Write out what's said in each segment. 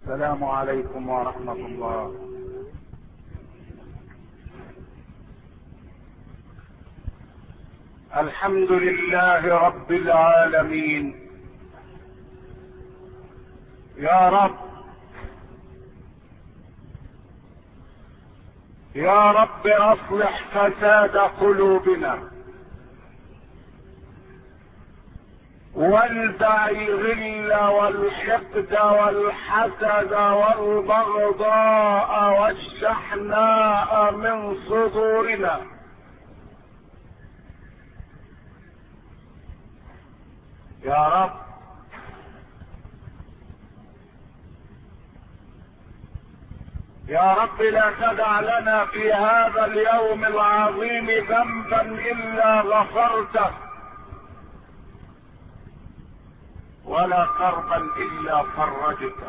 السلام عليكم ورحمة الله. الحمد لله رب العالمين. يا رب يا رب اصلح فساد قلوبنا، وانزع الغل والحقد والحسد والبغضاء والشحناء من صدورنا. يا رب يا رب لا تدع لنا في هذا اليوم العظيم ذنبا الا غفرته، ولا كربا الا فرجته،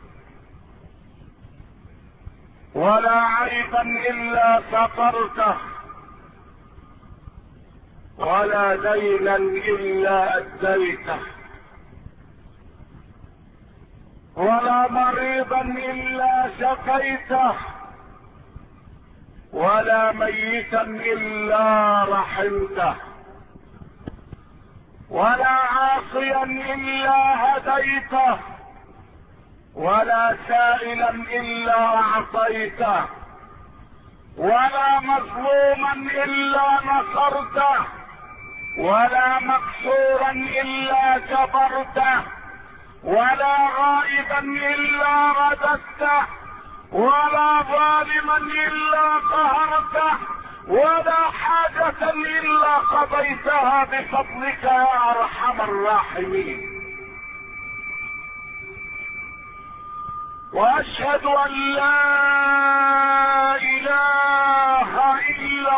ولا عيبا الا سترته، ولا دينا الا اديته، ولا مريضا الا شفيته، ولا ميتا الا رحمته، ولا عاصيا الا هديته، ولا سائلا الا اعطيته، ولا مظلوما الا نصرته، ولا مكسورا الا جبرته، ولا غائبا الا رددته، ولا ظالما الا قهرته، ولا حاجة الا قضيتها بفضلك يا ارحم الراحمين. واشهد ان لا اله الا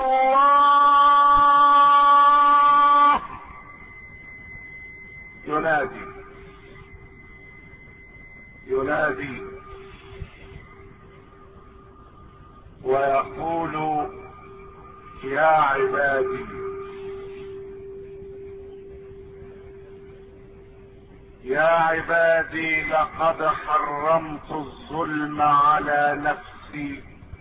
الله ينادي ويقول: يا عبادي يا عبادي لقد حرمت الظلم على نفسي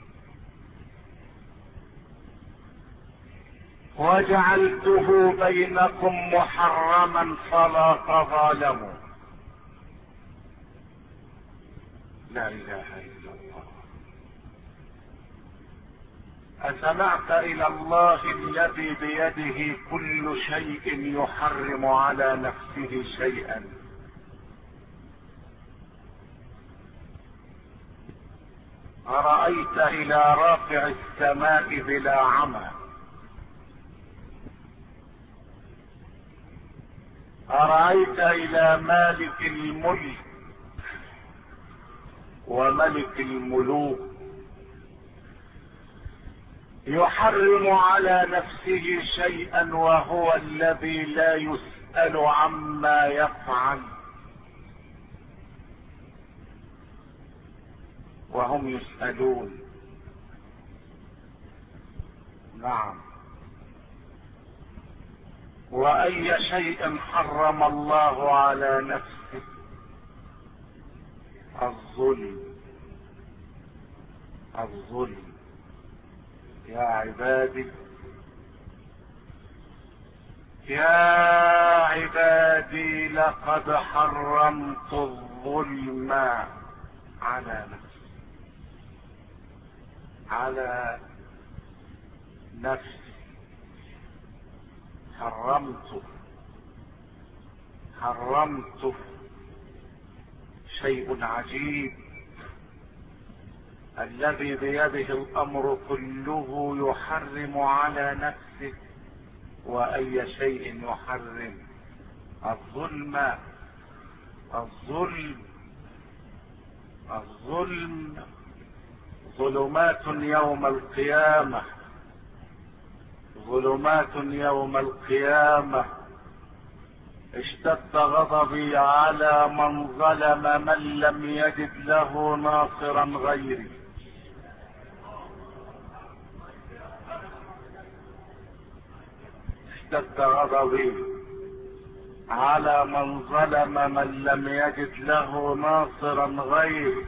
وجعلته بينكم محرما فلا تظالموا. لا اله الا الله. أسمعت إلى الله الذي بيده كل شيء يحرم على نفسه شيئا؟ أرأيت إلى رافع السماء بلا عمى؟ أرأيت إلى مالك الملك وملك الملوك يحرم على نفسه شيئا وهو الذي لا يسأل عما يفعل وهم يسألون؟ نعم. وأي شيء حرم الله على نفسه؟ الظلم. يا عبادي يا عبادي لقد حرمت الظلم على نفسي. حرمت شيء عجيب. الذي بيده الامر كله يحرم على نفسه، واي شيء يحرم؟ الظلم ظلمات يوم القيامة. اشتد غضبي على من ظلم من لم يجد له ناصرا غيري. اشتد غضبي على من ظلم من لم يجد له ناصرا غيره.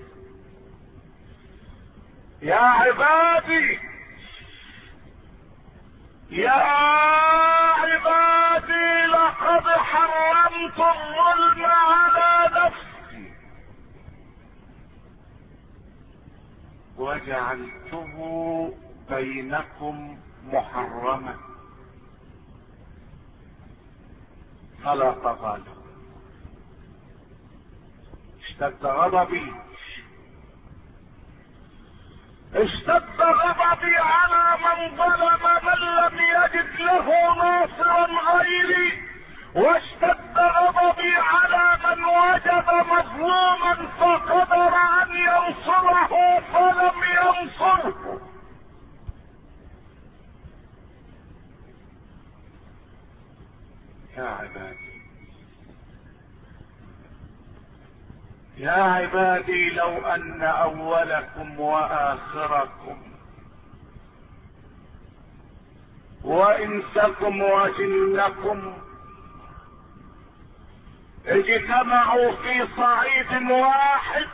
يا عبادي يا عبادي لقد حرمت الظلم على نفسي وجعلته بينكم محرما فلا تغالوا. اشتد غضبي على من ظلم من لم يجد له ناصرا غيري، واشتد غضبي على من وجد مظلوما فقدر ان ينصره فلم ينصره. يا عبادي لو ان اولكم واخركم وانسكم وجنكم اجتمعوا في صعيد واحد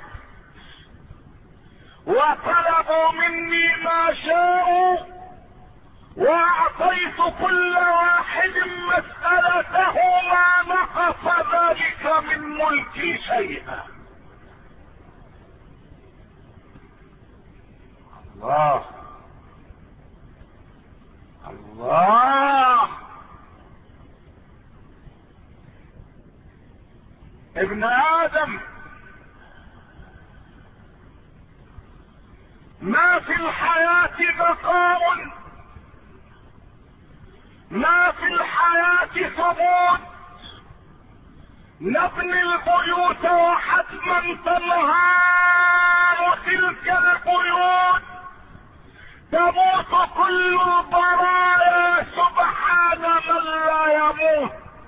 وطلبوا مني ما شاءوا واعطيت كل واحد مسألته ما نقص ذلك من ملكي شيئا. الله الله. ابن آدم ما في الحياة بقاء، ما في الحياة ثبوت. نبني البيوت وحتما تنهار تلك البيوت، تموت كل البرايا سبحان من لا يموت.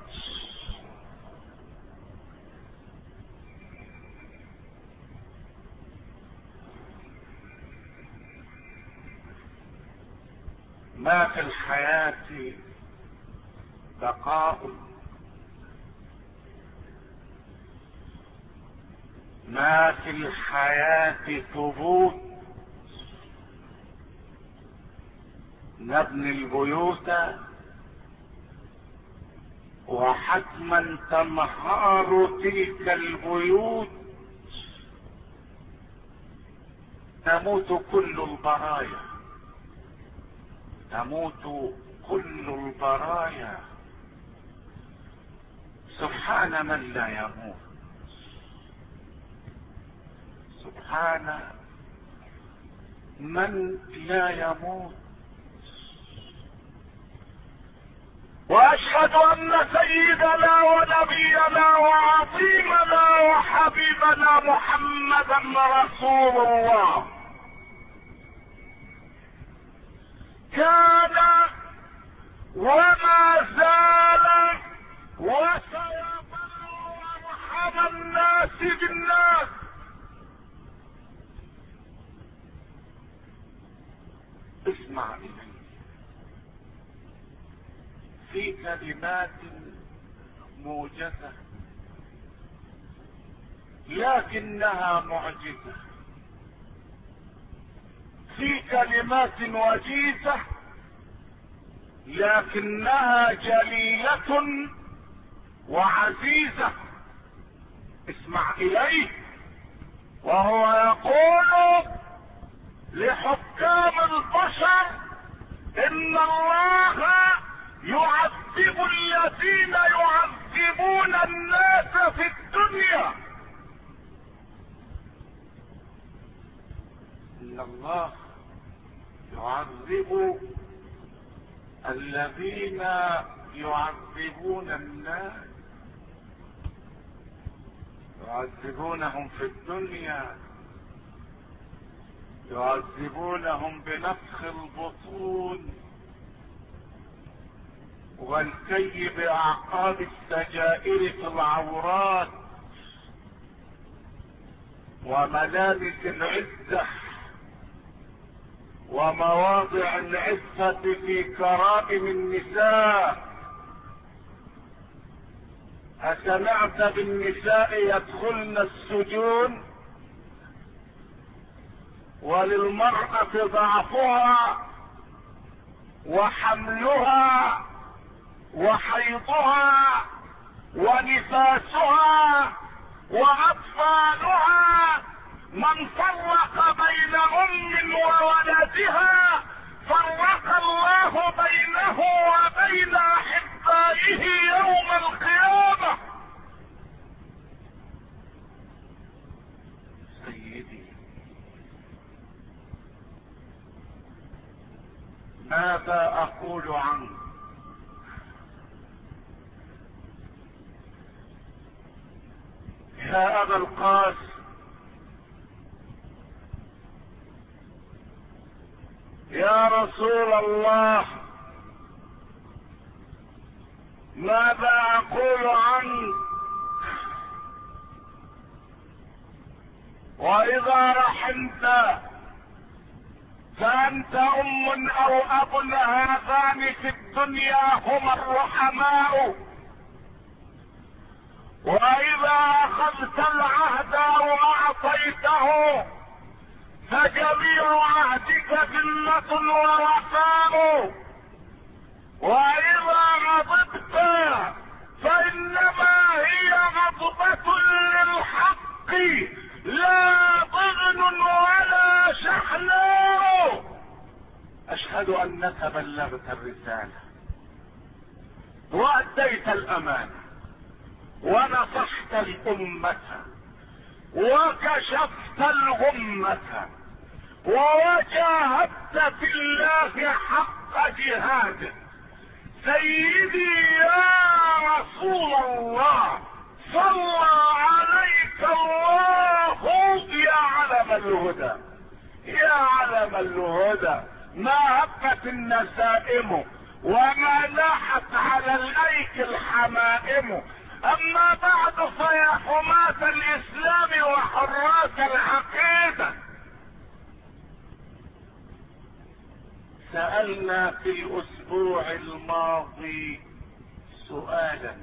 ما في الحياة بقاء، ما في الحياة ثبوت. نبني البيوت وحتما تنهار تلك البيوت، تموت كل البرايا، تموت كل البرايا سبحان من لا يموت، سبحان من لا يموت. واشهد ان سيدنا ونبينا وعظيمنا وحبيبنا محمدا رسول الله كان وما زال وسيظل ارحم الناس بالناس. اسمع إلي في كلمات موجزة لكنها معجزة، في كلمات وجيزة لكنها جليلة وعزيزة. اسمع إليه وهو يقول لحكام البشر إن الله يعذب الذين يعذبون الناس في الدنيا. إن الله يعذب الذين يعذبون الناس، يعذبونهم في الدنيا، يعذبونهم بنفخ البطون والكي بأعقاب السجائر في العورات وملابس العزة ومواضع العزة في كرائم النساء أسمعت بالنساء يدخلن السجون وللمرأة ضعفها وحملها وحيضها ونفاسها وأطفالها؟ من فرق بين أم وولدها فرق الله بينه وبين أحبائه يوم القيامة. سيدي، ماذا أقول عنك؟ يا أبا القاسم، يا رسول الله، ماذا أقول عنك؟ وإذا رحمت فأنت أم أو أب، هذان في الدنيا هما الرحماء. وإذا أخذت العهد وأعطيته فجميع عهدك ذلة ووفاء. وإذا غضبت فإنما هي غضبة للحق لا ضغن ولا شحناء. أشهد أنك بلغت الرسالة وأديت الأمانة ونصحت الأمة وكشفت الغمة وجاهدت في الله حق جهاده. سيدي يا رسول الله، صلى عليك الله يا علم الهدى، يا علم الهدى. ما هبت النسائم وما لاحت على الايك الحمائم. اما بعد فيا حماة الاسلام وحراس العقيدة، سألنا في الاسبوع الماضي سؤالا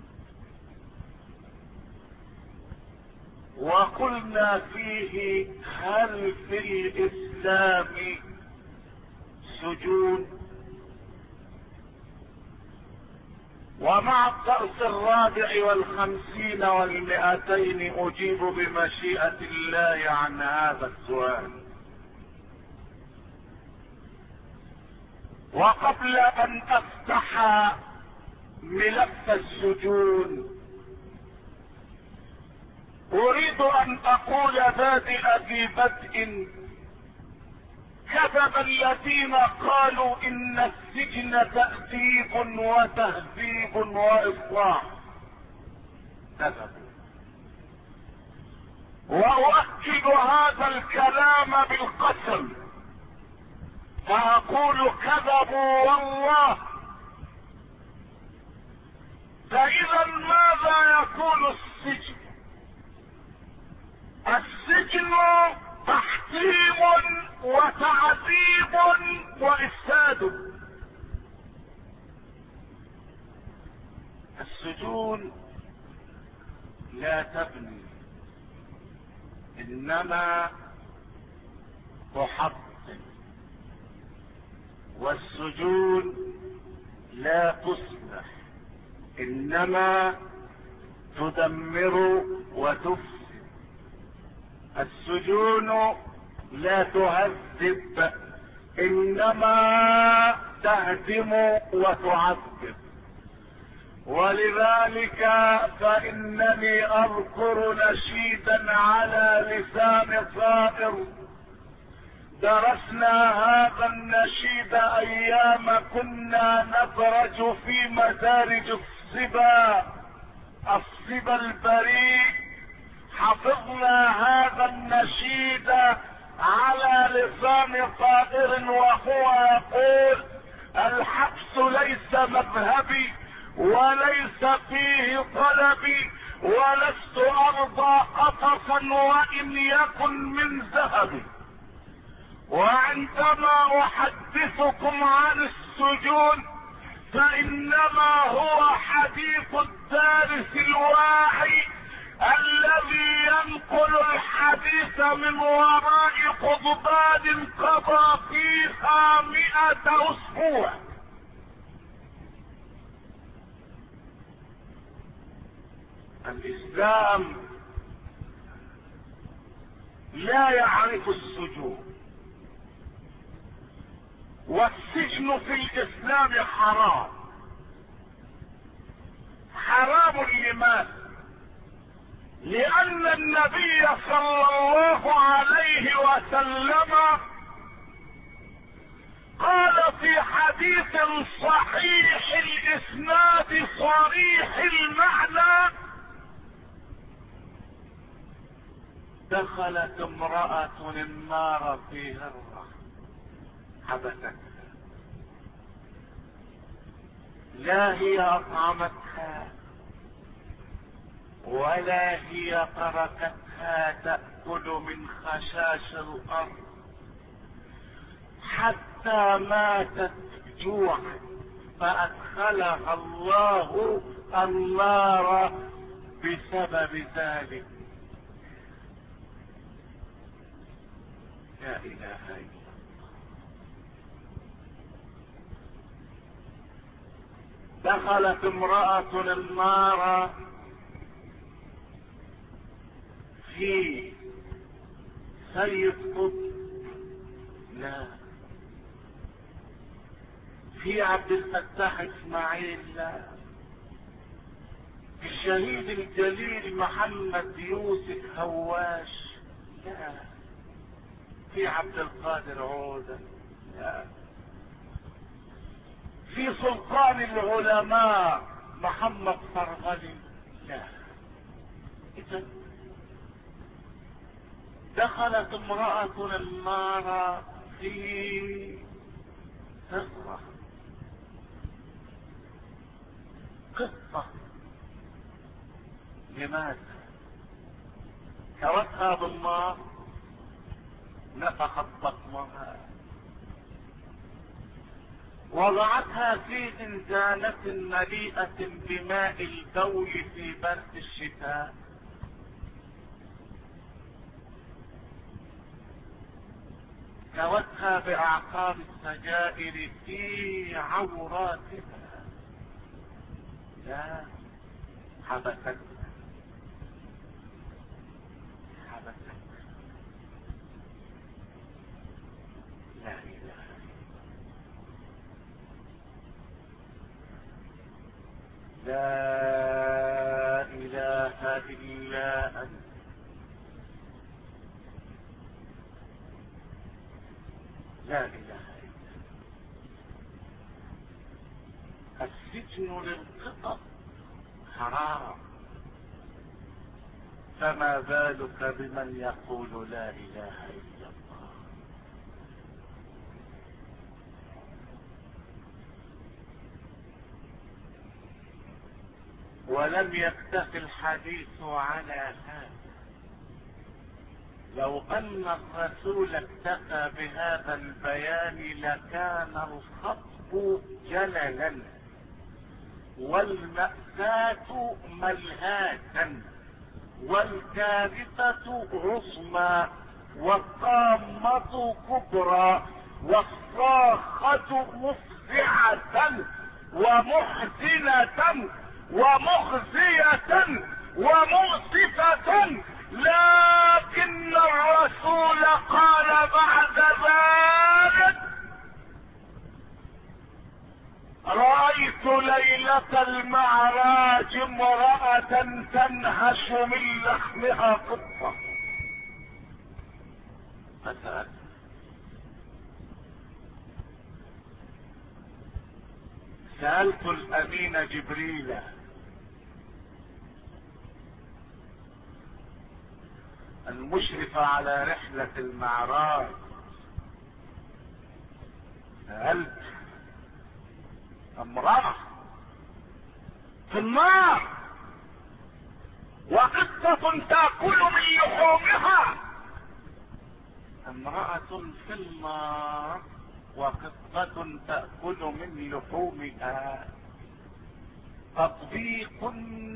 وقلنا فيه: هل في الاسلام سجون؟ ومع الدرس 54 و200 اجيب بمشيئة الله عن هذا السؤال. وقبل ان افتح ملف السجون اريد ان اقول بادئ ببدء: كذب الذين قالوا ان السجن تأديب وتهذيب واصلاح. كذبوا. واؤكد هذا الكلام بالقسم فاقول: كذبوا والله. فاذا ماذا يكون السجن؟ السجن تحكيم وتعذيب وافساد. السجون لا تبني، انما تحطم. والسجون لا تصلح، انما تدمر وتفسد. السجون لا تهذب، انما تهدم وتعذب. ولذلك فانني اذكر نشيدا على لسان صائر درسنا هذا النشيد ايام كنا ندرج في مدارج الصبا البريء. حفظنا هذا النشيد على لسان طائر وهو يقول: الحبس ليس مذهبي وليس فيه طلبي، ولست ارضى قطصا وان يكن من ذهبي. وعندما احدثكم عن السجون فإنما هو حديث الدارس الواعي الذي ينقل الحديث من وراء قضبان قضى فيها 100 أسبوع. الإسلام لا يعرف السجون، والسجن في الإسلام حرام. حرام لماذا؟ لأن النبي صلى الله عليه وسلم قال في حديث صحيح الإسناد صريح المعنى: دخلت امرأة النار في هرة حبستها، لا هي أطعمتها ولا هي تركتها تأكل من خشاش الأرض حتى ماتت جوعا، فأدخلها الله النار بسبب ذلك. لا إله إلا الله. دخلت امرأة النار في سيد قطب، لا، في عبد الفتاح اسماعيل، لا، في الشهيد الجليل محمد يوسف هواش، لا، في عبد القادر عودة، لا، في سلطان العلماء محمد فرغلي، لا. إذن دخلت امرأة النار في هرة. قصة. لماذا؟ كوتها بالنار، نفخت بطنها، وضعتها في زنزانة مليئة بماء البول في برد الشتاء، كوتها بأعقاب السجائر في عوراتها، لا، حبستها. لا إله. لا إله إلا أنت. لا إله إلا أنت. السجن للقطط حرام، فما بالك بمن يقول لا إله إلا الله. ولم يكتف الحديث على هذا. لو ان الرسول اكتفى بهذا البيان لكان الخطب جللا والمأساة ملهاة والكارثة عظمى والطامة كبرى والصاخة مفزعة ومحزنة ومخزية ومؤسفة، لكن الرسول قال بعد ذلك: رأيت ليلة المعراج امرأة تنهش من لحمها قطة. سألت الأمين جبريل المشرف على رحلة المعراج، سألت امرأة في النار وقطة تأكل من لحومها، امرأة في النار وقطة تأكل من لحومها. تطبيق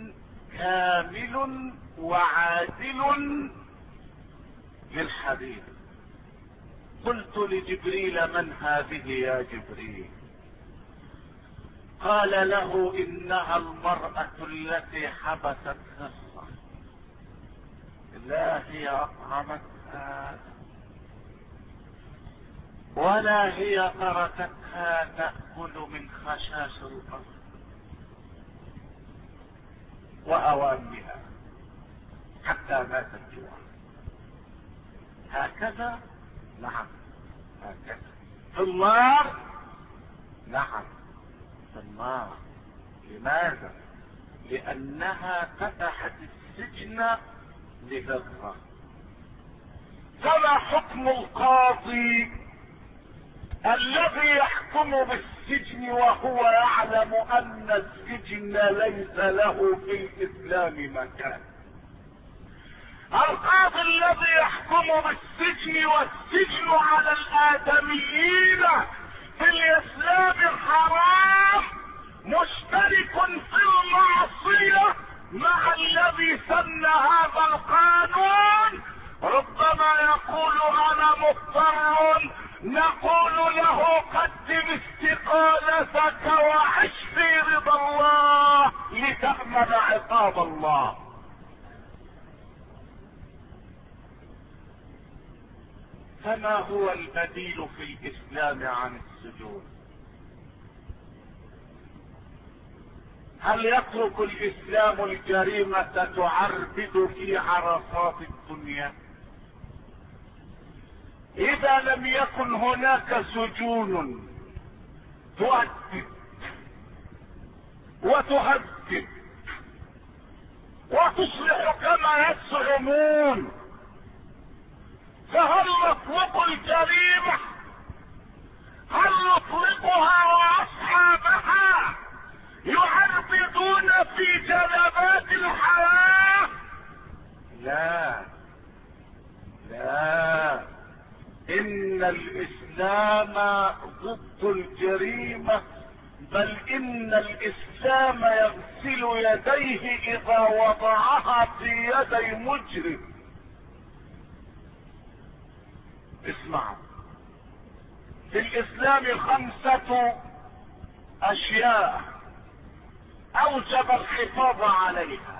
كامل وعادل للحديث. قلت لجبريل: من هذه يا جبريل؟ قال له: انها المرأة التي حبست خصة، لا هي اطعمتها ولا هي تركتها تأكل من خشاش الارض واوامها حتى ماتت جوعا. هكذا؟ نعم هكذا. في النار؟ نعم في النار. لماذا؟ لانها فتحت السجن لغرة. فما حكم القاضي الذي يحكم بالسجن وهو يعلم ان السجن ليس له في الاسلام مكان؟ القاضي الذي يحكم بالسجن والسجن على الادميين في الاسلام حرام، مشترك في المعصية مع الذي سن هذا القانون. ربما يقول: انا مضطر، نقول له: قدم استقالتك وعش في رضا الله لتأمن عقاب الله. فما هو البديل في الاسلام عن السجون؟ هل يترك الاسلام الجريمة تعربد في عرصات الدنيا؟ اذا لم يكن هناك سجون تؤدب وتهذب وتصلح كما يزعمون، فهل نطلق الجريمة؟ هل نطلقها واصحابها يعربدون في جنبات الحياة؟ لا لا، ان الاسلام ضد الجريمة، بل ان الاسلام يغسل يديه اذا وضعها في يدي مجرم. اسمعوا، في الاسلام 5 اشياء اوجب الحفاظ عليها،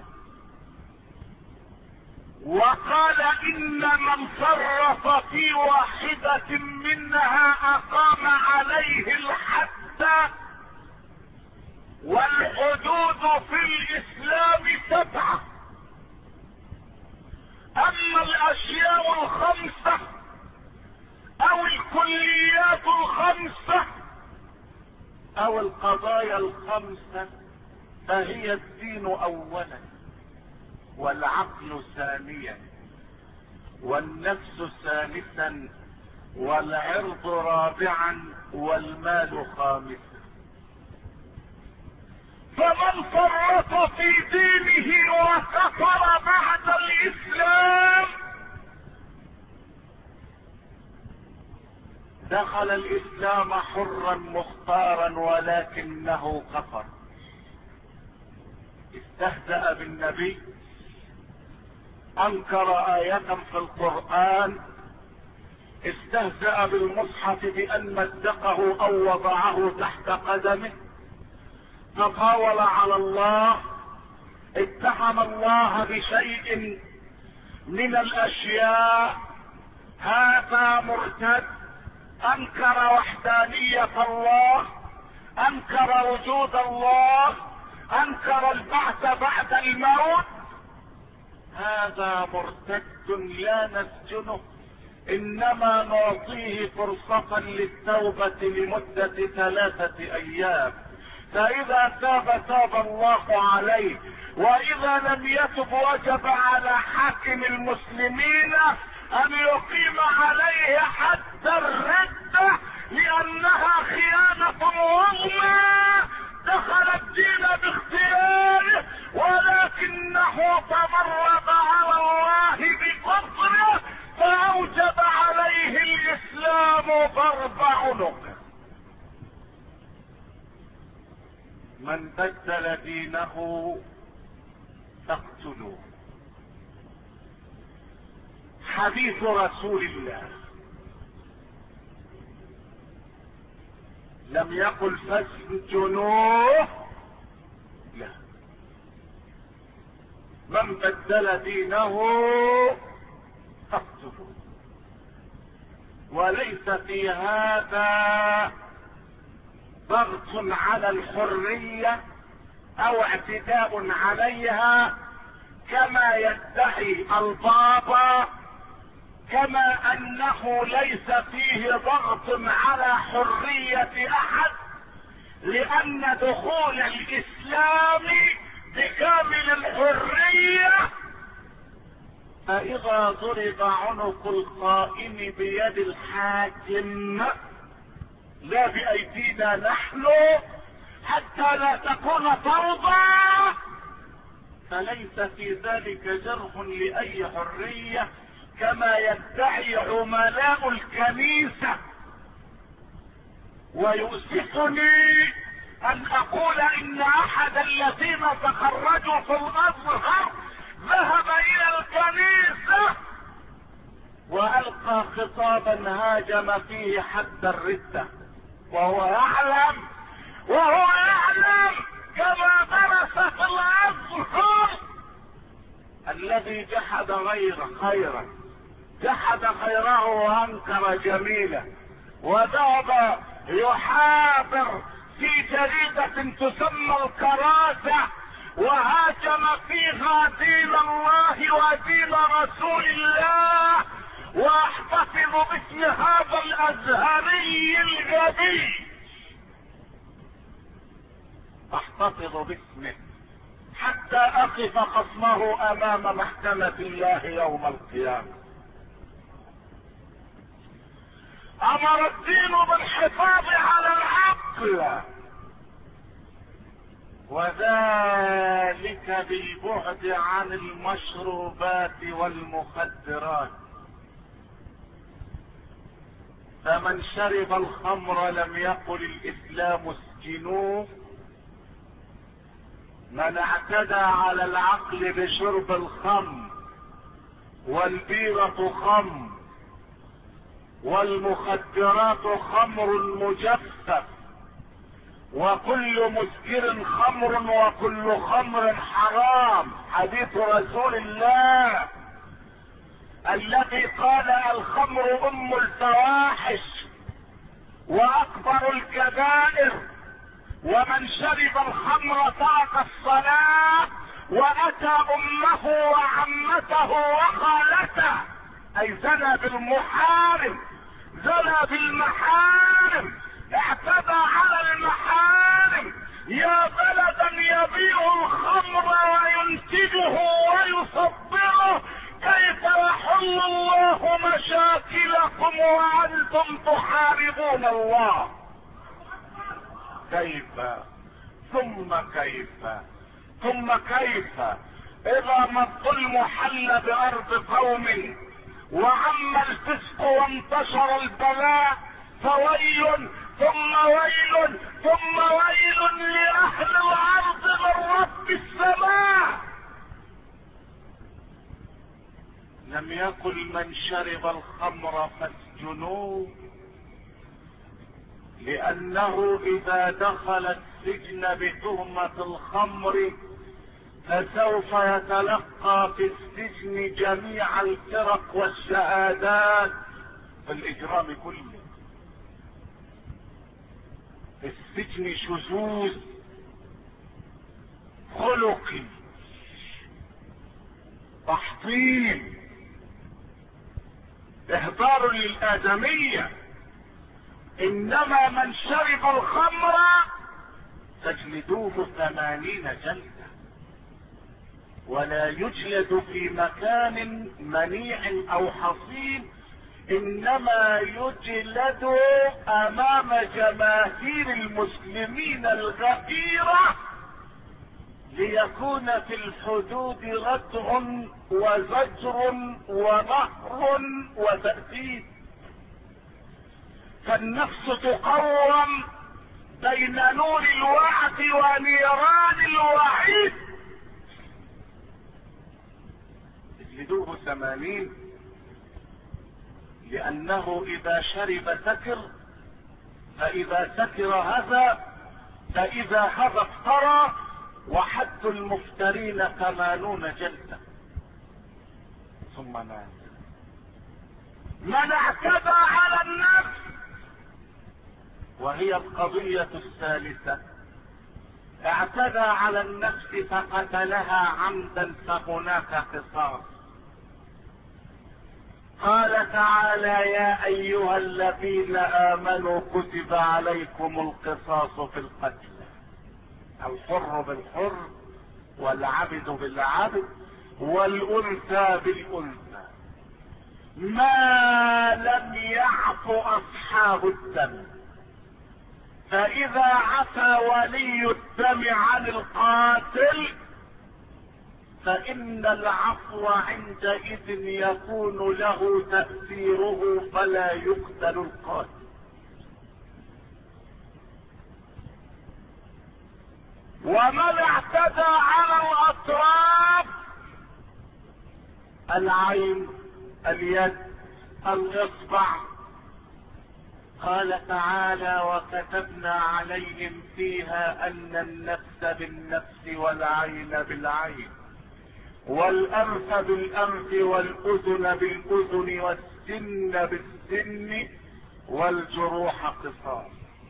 وقال: ان من فرط في واحدة منها اقام عليه الحد. والحدود في الاسلام 7. اما الاشياء 5 او الكليات 5 او القضايا 5 فهي الدين اولا، والعقل ثانيا، والنفس ثالثا، والعرض رابعا، والمال خامسا. فمن فرط في دينه وكفر بعد الاسلام دخل الاسلام حرا مختارا ولكنه كفر. استهزأ بالنبي، انكر آية في القرآن، استهزأ بالمصحف بان مزقه او وضعه تحت قدمه، تطاول على الله، اتهم الله بشيء من الاشياء، هذا مرتد، انكر وحدانية الله، انكر وجود الله، انكر البعث بعد الموت. هذا مرتد لا نسجنه، انما نعطيه فرصة للتوبة لمدة 3 ايام، فاذا تاب الله عليه، واذا لم يتب وجب على حاكم المسلمين ان يقيم عليه حد الردة، لانها خيانة عظمى. دخل الدين باختياره، ولكنه تمرد على الله بكفره، فاوجب عليه الاسلام ضرب عنق. من بدل دينه فاقتلوه. حديث رسول الله لم يقل فاسجنوه، لا، من بدل دينه فاقتلوه. وليس في هذا ضغط على الحرية او اعتداء عليها كما يدعي البابا، كما انه ليس فيه ضغط على حرية احد، لان دخول الاسلام بكامل الحرية. فاذا ضرب عنق القائم بيد الحاكم لا بايدينا نحن حتى لا تكون فوضى، فليس في ذلك جرح لاي حرية كما يدعي عملاء الكنيسة. ويؤسفني ان اقول ان احد الذين تخرجوا في الازهر ذهب الى الكنيسة والقى خطابا هاجم فيه حد الردة، وهو يعلم كما درس في الازهر الذي جحد خيرا، جحد خيره وانكر جميله، وذهب يحاضر في جريدة تسمى الكراسة وهاجم فيها دين الله ودين رسول الله. واحتفظ باسم هذا الازهري الغبي، احتفظ باسمه حتى اقف خصمه امام محكمة الله يوم القيامة. امر الدين بالحفاظ على العقل، وذلك بالبعد عن المشروبات والمخدرات. فمن شرب الخمر لم يقل الاسلام اسجنوه، من اعتدى على العقل بشرب الخمر والبيرة خمر والمخدرات خمر مجفف وكل مسكر خمر وكل خمر حرام، حديث رسول الله الذي قال الخمر ام الفواحش واكبر الكبائر، ومن شرب الخمر ترك الصلاة واتى امه وعمته وخالته، اي زنى بالمحارم، زنى بالمحارم، اعتدى على المحارم. يا بلدا يبيع الخمر وينتجه ويصدره، كيف يحل الله مشاكلكم وانتم تحاربون الله؟ كيف ثم كيف اذا ما الظلم حل بارض قوم وعم الفسق وانتشر البلاء، فويل ثم ويل ثم ويل لاهل الارض من رب السماء. لم يقل من شرب الخمر فاسجنوه، لانه اذا دخل السجن بتهمة الخمر فسوف يتلقى في السجن جميع الفرق والشهادات في الاجرام كله. في السجن شذوذ خلقي، تحطيم، اهدار للادمية. انما من شرب الخمر تجلدوه 80 جلدة، ولا يجلد في مكان منيع او حصين، انما يجلد امام جماهير المسلمين الغفيرة ليكون في الحدود ردع وزجر ونهر وتأديب. فالنفس تقوم بين نور الوعد ونيران الوعيد. اجلدوه 80 لانه اذا شرب سكر، فاذا سكر هذا، فاذا هذا افترى، وحد المفترين 80 جلدة. ثم مات. من اعتدى على النفس، وهي القضية الثالثة، اعتدى على النفس فقتلها عمدا فهناك قصاص. قال تعالى: يا ايها الذين امنوا كتب عليكم القصاص في القتل، الحر بالحر والعبد بالعبد والانثى بالانثى، ما لم يعف اصحاب الدم. فاذا عفى ولي الدم عن القاتل فان العفو عندئذ يكون له تأثيره فلا يقتل القاتل. ومن اعتدى على الاطراف، العين، اليد، الاصبع، قال تعالى: وكتبنا عليهم فيها ان النفس بالنفس والعين بالعين والانف بالانف والاذن بالاذن والسن بالسن والجروح قصاص.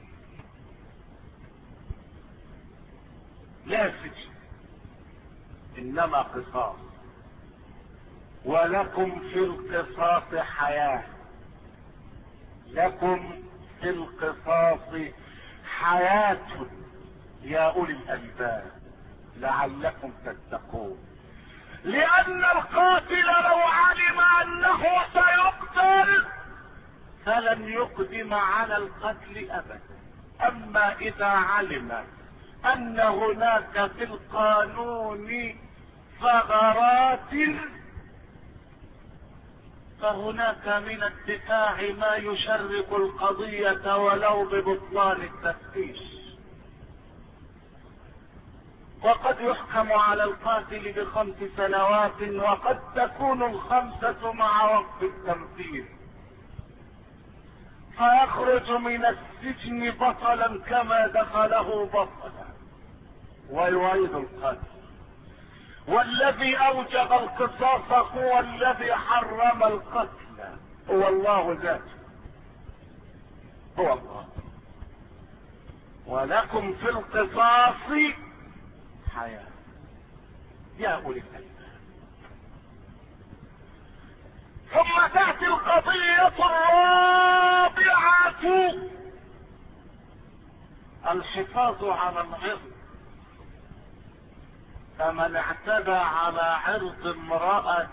لا سجن انما قصاص. ولكم في القصاص حياة، لكم في القصاص حياة يا اولي الالباب لعلكم تتقون. لان القاتل لو علم انه سيقتل فلن يقدم على القتل ابدا. اما اذا علم ان هناك في القانون ثغرات فهناك من الدفاع ما يشرق القضية ولو ببطلان التفتيش. وقد يحكم على القاتل ب5 سنوات، وقد تكون ال5 مع وقف التنفيذ، فيخرج من السجن بطلا كما دخله بطلا ويعيد القتل. والذي اوجب القصاص هو الذي حرم القتل، هو الله ذاته، هو الله. ولكم في القصاص حياة يا اولي الالباب. ثم تأتي القضية الرابعة، الحفاظ على العرض. فمن اعتدى على عرض امرأة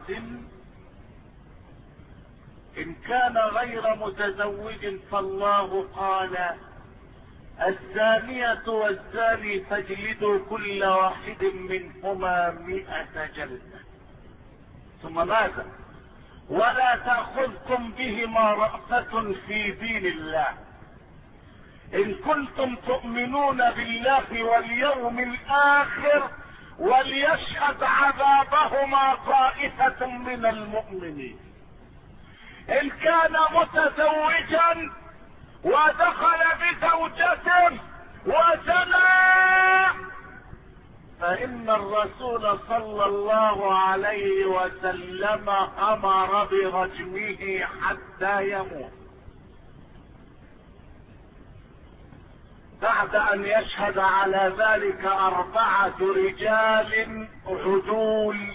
ان كان غير متزوج فالله قال: الزانية والزاني فاجلدوا كل واحد منهما 100 جلدة. ثم ماذا؟ ولا تأخذكم بهما رأفة في دين الله ان كنتم تؤمنون بالله واليوم الاخر وليشهد عذابهما طائفة من المؤمنين. ان كان متزوجا ودخل بزوجته وزنى فان الرسول صلى الله عليه وسلم امر برجمه حتى يموت، بعد ان يشهد على ذلك 4 رجال عدول.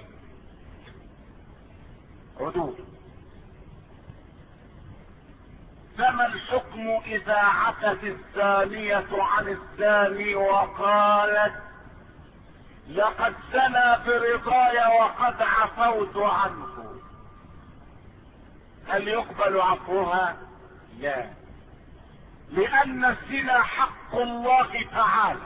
فما الحكم اذا عفت الزانية عن الزاني وقالت: لقد زنى برضاي وقد عفوت عنه؟ هل يقبل عفوها؟ لا، لان الزنا حق الله تعالى،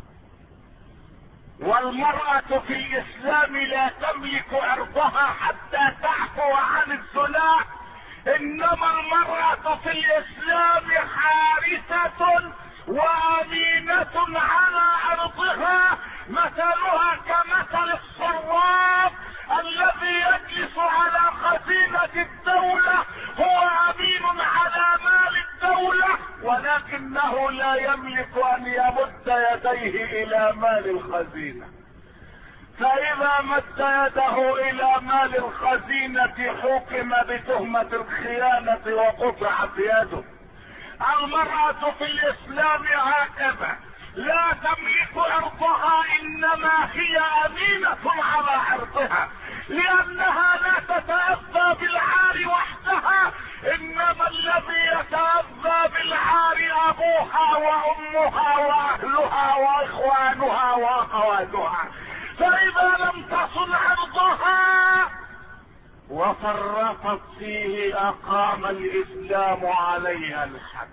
والمرأة في الاسلام لا تملك عرضها حتى تعفو عن الزنا انما المرأة في الاسلام حارسة وامينة على ارضها، مثلها كمثل الصراف الذي يجلس على خزينة الدولة، هو امين على مال الدولة ولكنه لا يملك ان يمد يديه الى مال الخزينة. فاذا مد يده الى مال الخزينة حكم بتهمة الخيانة وقطعت يده. المرأة في الاسلام هكذا لا تملك عرضها، انما هي امينة على عرضها، لانها لا تتأذى بالعار وحدها، انما الذي يتأذى بالعار ابوها وامها واهلها واخوانها واخواتها. فاذا لم تصل عرضها وفرطت فيه اقام الاسلام عليها الحد،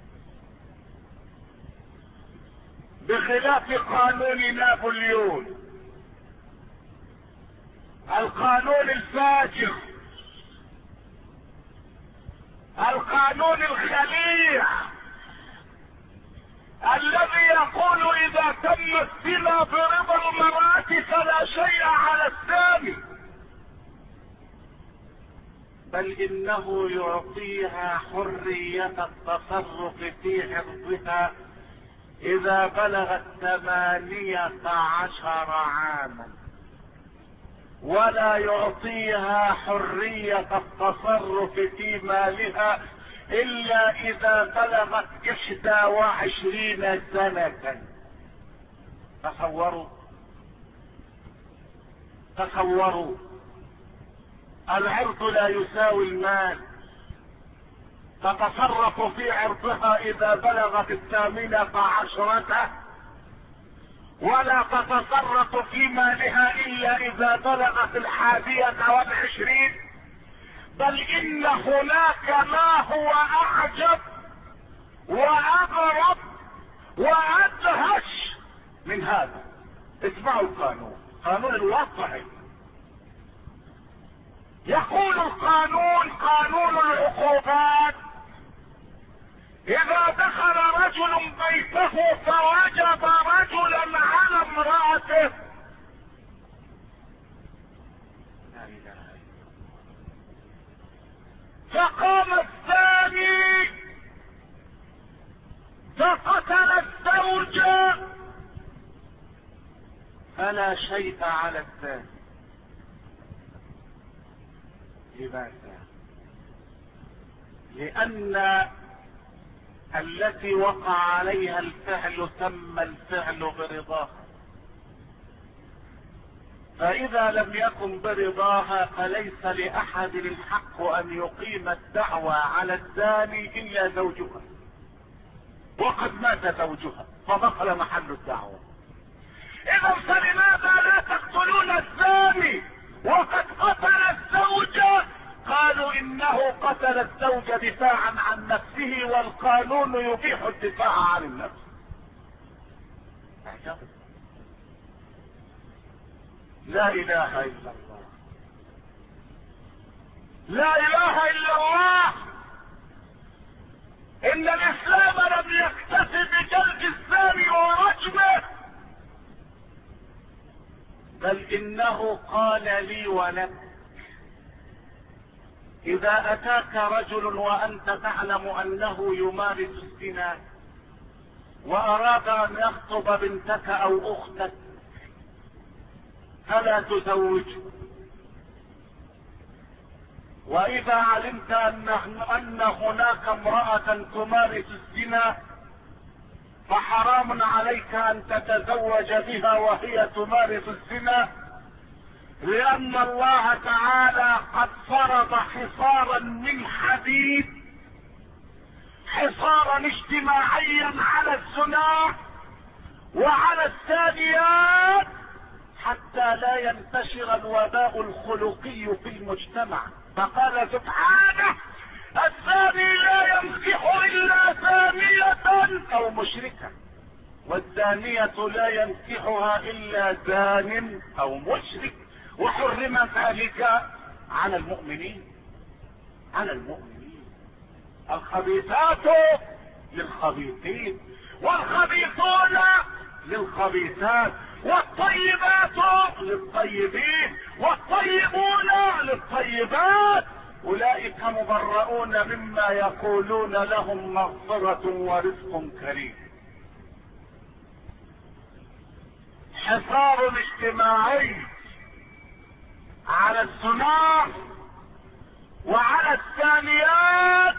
بخلاف قانون نابليون، القانون الفاجر، القانون الخليع الذي يقول اذا تم الزنا برضا المرأة فلا شيء على الثاني، بل انه يعطيها حرية التصرف في حفظها اذا بلغت 18 عاما، ولا يعطيها حرية التصرف في مالها الا اذا بلغت 21 سنة. تصوروا العرض لا يساوي المال، تتصرف في عرضها اذا بلغت 18 ولا تتصرف في مالها الا اذا بلغت 21. بل ان هناك ما هو اعجب واغرب وادهش من هذا. اسمعوا القانون، قانون الوضعي. يقول القانون، قانون العقوبات: اذا دخل رجل بيته فوجد رجلا على امرأته، فقام الثاني فقتل الزوجة فلا شيء على الثاني. لماذا؟ لان التي وقع عليها الفعل تم الفعل برضاها، فاذا لم يكن برضاها فليس لاحد الحق ان يقيم الدعوى على الزاني الا زوجها، وقد مات زوجها فبطل محل الدعوة. اذا فلماذا لا تقتلون الزاني وقد قتل الزوجة؟ قالوا انه قتل الزوجة دفاعا عن نفسه والقانون يبيح الدفاع عن النفس. لا اله الا الله، لا اله الا الله. ان الاسلام لم يكتف بجلد الزاني ورجمه، بل انه قال لي ولك: اذا اتاك رجل وانت تعلم انه يمارس الزنا واراد ان يخطب بنتك او اختك فلا تزوجه، واذا علمت ان هناك امرأة تمارس الزنا فحرام عليك ان تتزوج بها وهي تمارس الزنا، لان الله تعالى قد فرض حصارا من حديد، حصارا اجتماعيا على الزنا وعلى الزانيات حتى لا ينتشر الوباء الخلقي في المجتمع. فقال سبحانه: الزاني لا ينكح الا زانية او مشركة، والزانية لا ينكحها الا زان او مشرك، وحرم ذلك على المؤمنين. على المؤمنين. الخبيثات للخبيثين والخبيثون للخبيثات والطيبات للطيبين والطيبون للطيبات، أولئك مبرؤون مما يقولون، لهم مغفرة ورزق كريم. حصار اجتماعي على الزنا وعلى الزانيات،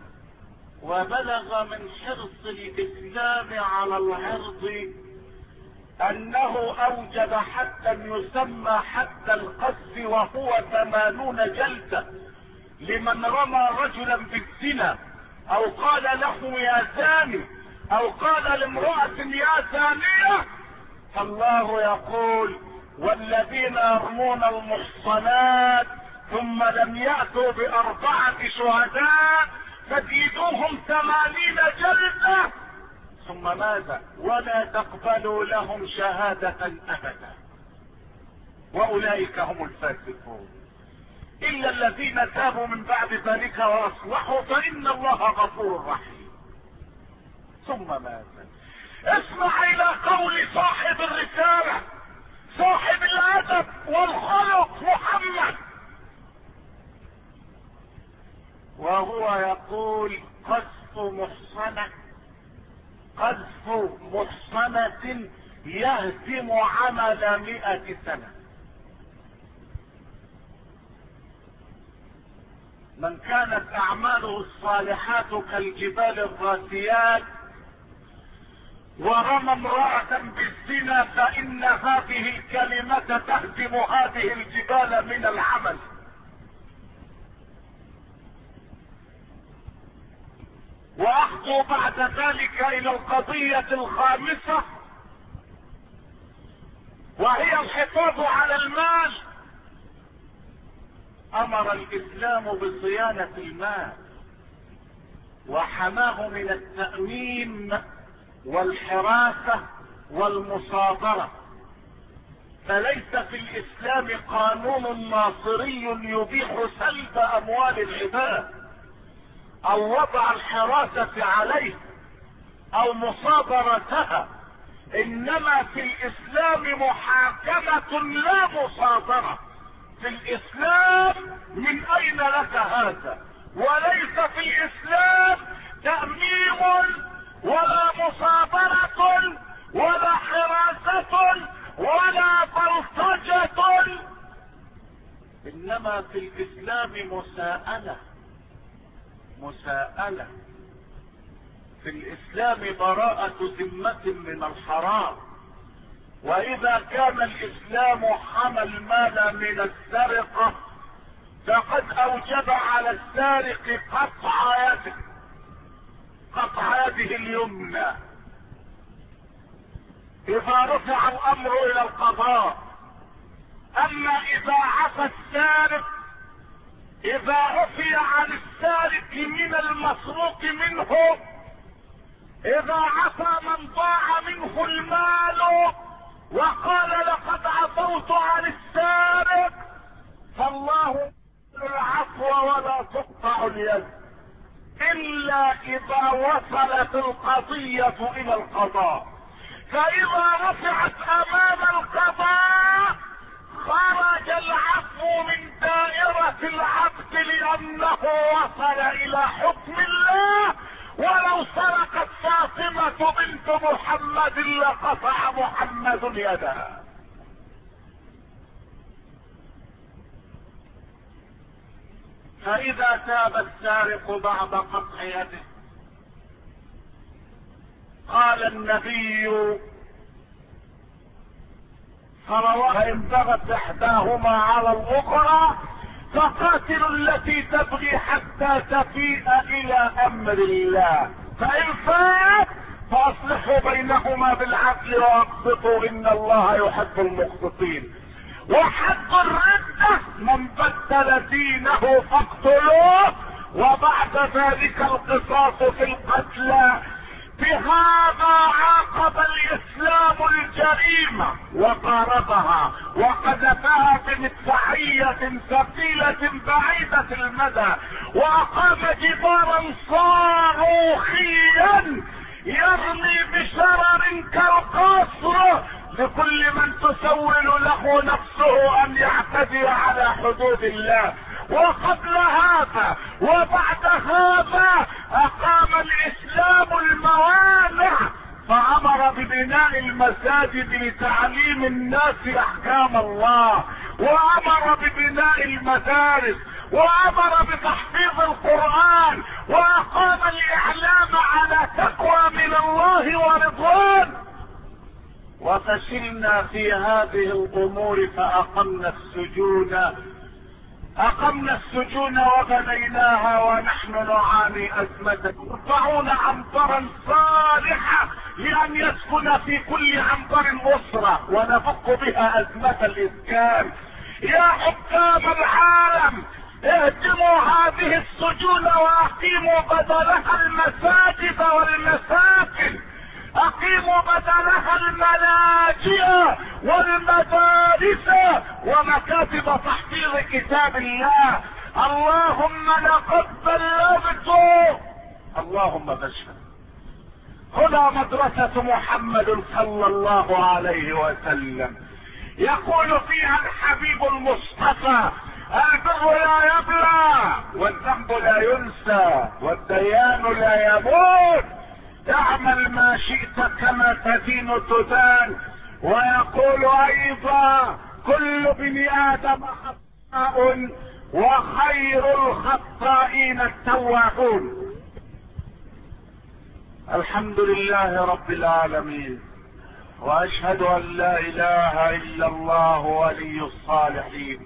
وبلغ من حرص الإسلام على العرض أنه أوجد حدا يسمى حد القذف، وهو 80 جلدة لمن رمى رجلا بالزنا أو قال له يا زاني أو قال لامرأة يا زانية. فالله يقول: والذين يرمون المحصنات ثم لم يأتوا ب4 شهداء فزيدوهم 80 جلدة، ثم ماذا؟ ولا تقبلوا لهم شهادة أبدا، وأولئك هم الفاسقون، إلا الذين تابوا من بعد ذلك وأصلحوا فإن الله غفور رحيم. ثم ماذا؟ اسمع إلى قول صاحب الرسالة، صاحب الأدب والخلق، محمد، وهو يقول: قذف محصنة يهدم عمل 100 سنة. من كانت أعماله الصالحات كالجبال الراسيات ورمى امرأة بالزنا فإن هذه الكلمة تهدم هذه الجبال من العمل. وأخذوا بعد ذلك إلى القضية الخامسة، وهي الحفاظ على المال. أمر الإسلام بصيانة المال وحماه من التأمين والحراسة والمصادرة، فليس في الإسلام قانون ناصري يبيح سلب أموال العباد أو وضع الحراسة عليه أو مصادرتها، إنما في الإسلام محاكمة لا مصادرة. في الإسلام من أين لك هذا؟ وليس في الإسلام تأمين ولا مصادرة ولا حراسة ولا بلطجة، إنما في الإسلام مساءلة. في الإسلام براءة ذمة من الحرام. وإذا كان الإسلام حمى المال من السرقة فقد أوجب على السارق قطع يده اليمنى إذا رفع الأمر إلى القضاء. أما إذا عفى السارق، إذا عفي عن السارق من المسروق منه، إذا عفى من ضاع منه المال وقال لقد عفوت عن السارق، فالله العفو ولا تقطع اليد إلا إذا وصلت القضية إلى القضاء. فإذا رفعت أمام القضاء خرج العفو من دائرة العبد لأنه وصل إلى حكم الله. ولو سرقت فاطمة بنت محمد لقطع محمد يدها. فإذا تاب السارق بعد قطع يده، قال النبي فإن بغت إحداهما على الأخرى فقاتلوا التي تبغي حتى تفيء إلى أمر الله، فإن فاءت فأصلحوا بينهما بالعدل وأقسطوا إن الله يحب المقسطين. وحد الردة من بدل دينه فاقتلوه، وبعد ذلك القصاص في القتلى. بهذا عاقب الاسلام الجريمة وقاربها وقذفها بمدفعية ثقيلة بعيدة المدى، واقام جدارا صاروخيا يرمي بشرر كالقصر لكل من تسول له نفسه ان يعتدي على حدود الله. وقبل هذا وبعد هذا اقام الاسلام الموانع، فامر ببناء المساجد لتعليم الناس احكام الله، وامر ببناء المدارس، وامر بتحفيظ القرآن، واقام الاعلام على تقوى من الله ورضوان. وفشلنا في هذه الامور فاقمنا السجون وبنيناها ونحن نعاني ازمة. يرفعون عنبرا صالحة لان يسكن في كل عنبر اسرة ونفك بها ازمة الاسكان. يا حكام العالم اهدموا هذه السجون واقيموا بدلها المساجد والمساكن، اقيموا بدلها الملاجئ والمدارس ومكاتب تحفيظ كتاب الله. اللهم لقد بلغت، اللهم فاشهد. هنا مدرسة محمد صلى الله عليه وسلم، يقول فيها الحبيب المصطفى: البر لا يبلى والذنب لا ينسى والديان لا يموت، اعمل ما شئت كما تدين تدان. ويقول ايضا: كل ابن ادم خطاء وخير الخطائين التوابون. الحمد لله رب العالمين، واشهد ان لا اله الا الله ولي الصالحين،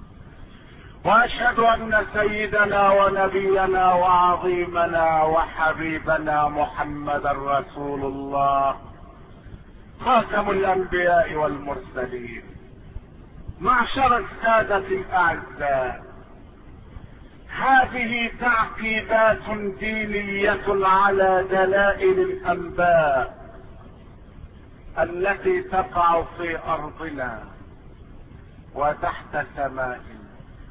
واشهد ان سيدنا ونبينا وعظيمنا وحبيبنا محمدا رسول الله خاتم الانبياء والمرسلين. معشر السادة الاعزاء، هذه تعقيبات دينية على دلائل الانباء التي تقع في ارضنا وتحت سمائنا.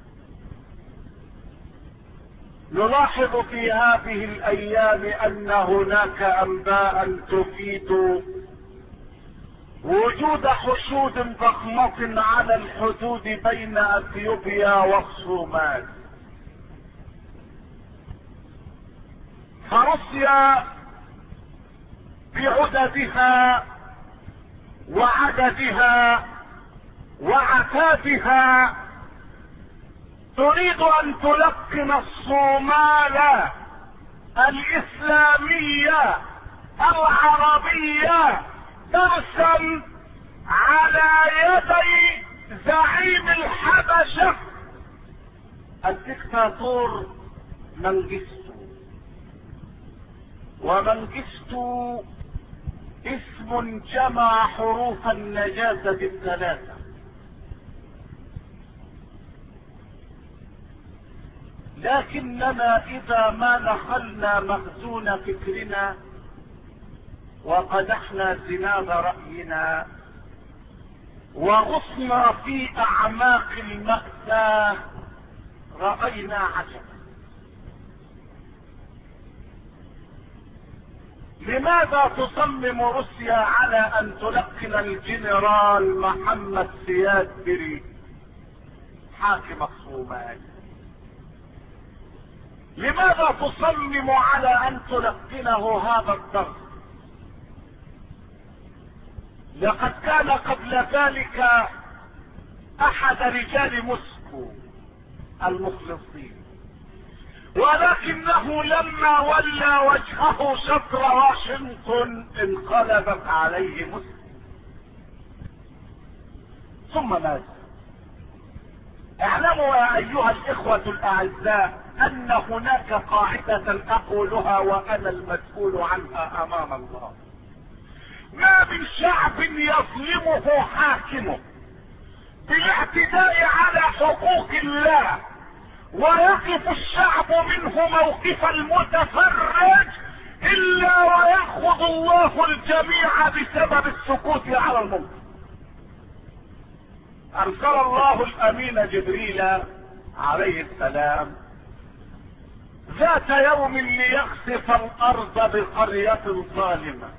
نلاحظ في هذه الايام ان هناك انباء تفيد وجود حشود ضخمة على الحدود بين اثيوبيا والصومال. فروسيا بعددها وعددها وعتادها تريد ان تلقن الصومال الاسلامية العربية درسا على يدي زعيم الحبشة الدكتاتور منجستو. ومنجستو اسم جمع حروف النجاسة الثلاثة، لكننا اذا ما نخلنا مخزون فكرنا وقدحنا زناد رأينا وغصنا في اعماق المأساة رأينا عجبا. لماذا تصمم روسيا على ان تلقن الجنرال محمد سياد بري حاكم الصومال؟ لماذا تصمم على ان تلقنه هذا الدرس؟ لقد كان قبل ذلك احد رجال موسكو المخلصين، ولكنه لما ولى وجهه شطر واشنطن انقلبت عليه موسكو. ثم ماذا؟ اعلموا يا ايها الاخوة الاعزاء ان هناك قاعدة اقولها وانا المسؤول عنها امام الله: ما من شعب يظلمه حاكمه بالاعتداء على حقوق الله ويقف الشعب منه موقف المتفرج الا ويأخذ الله الجميع بسبب السكوت على المنكر. ارسل الله الامين جبريل عليه السلام ذات يوم ليخسف الارض بقرية ظالمة،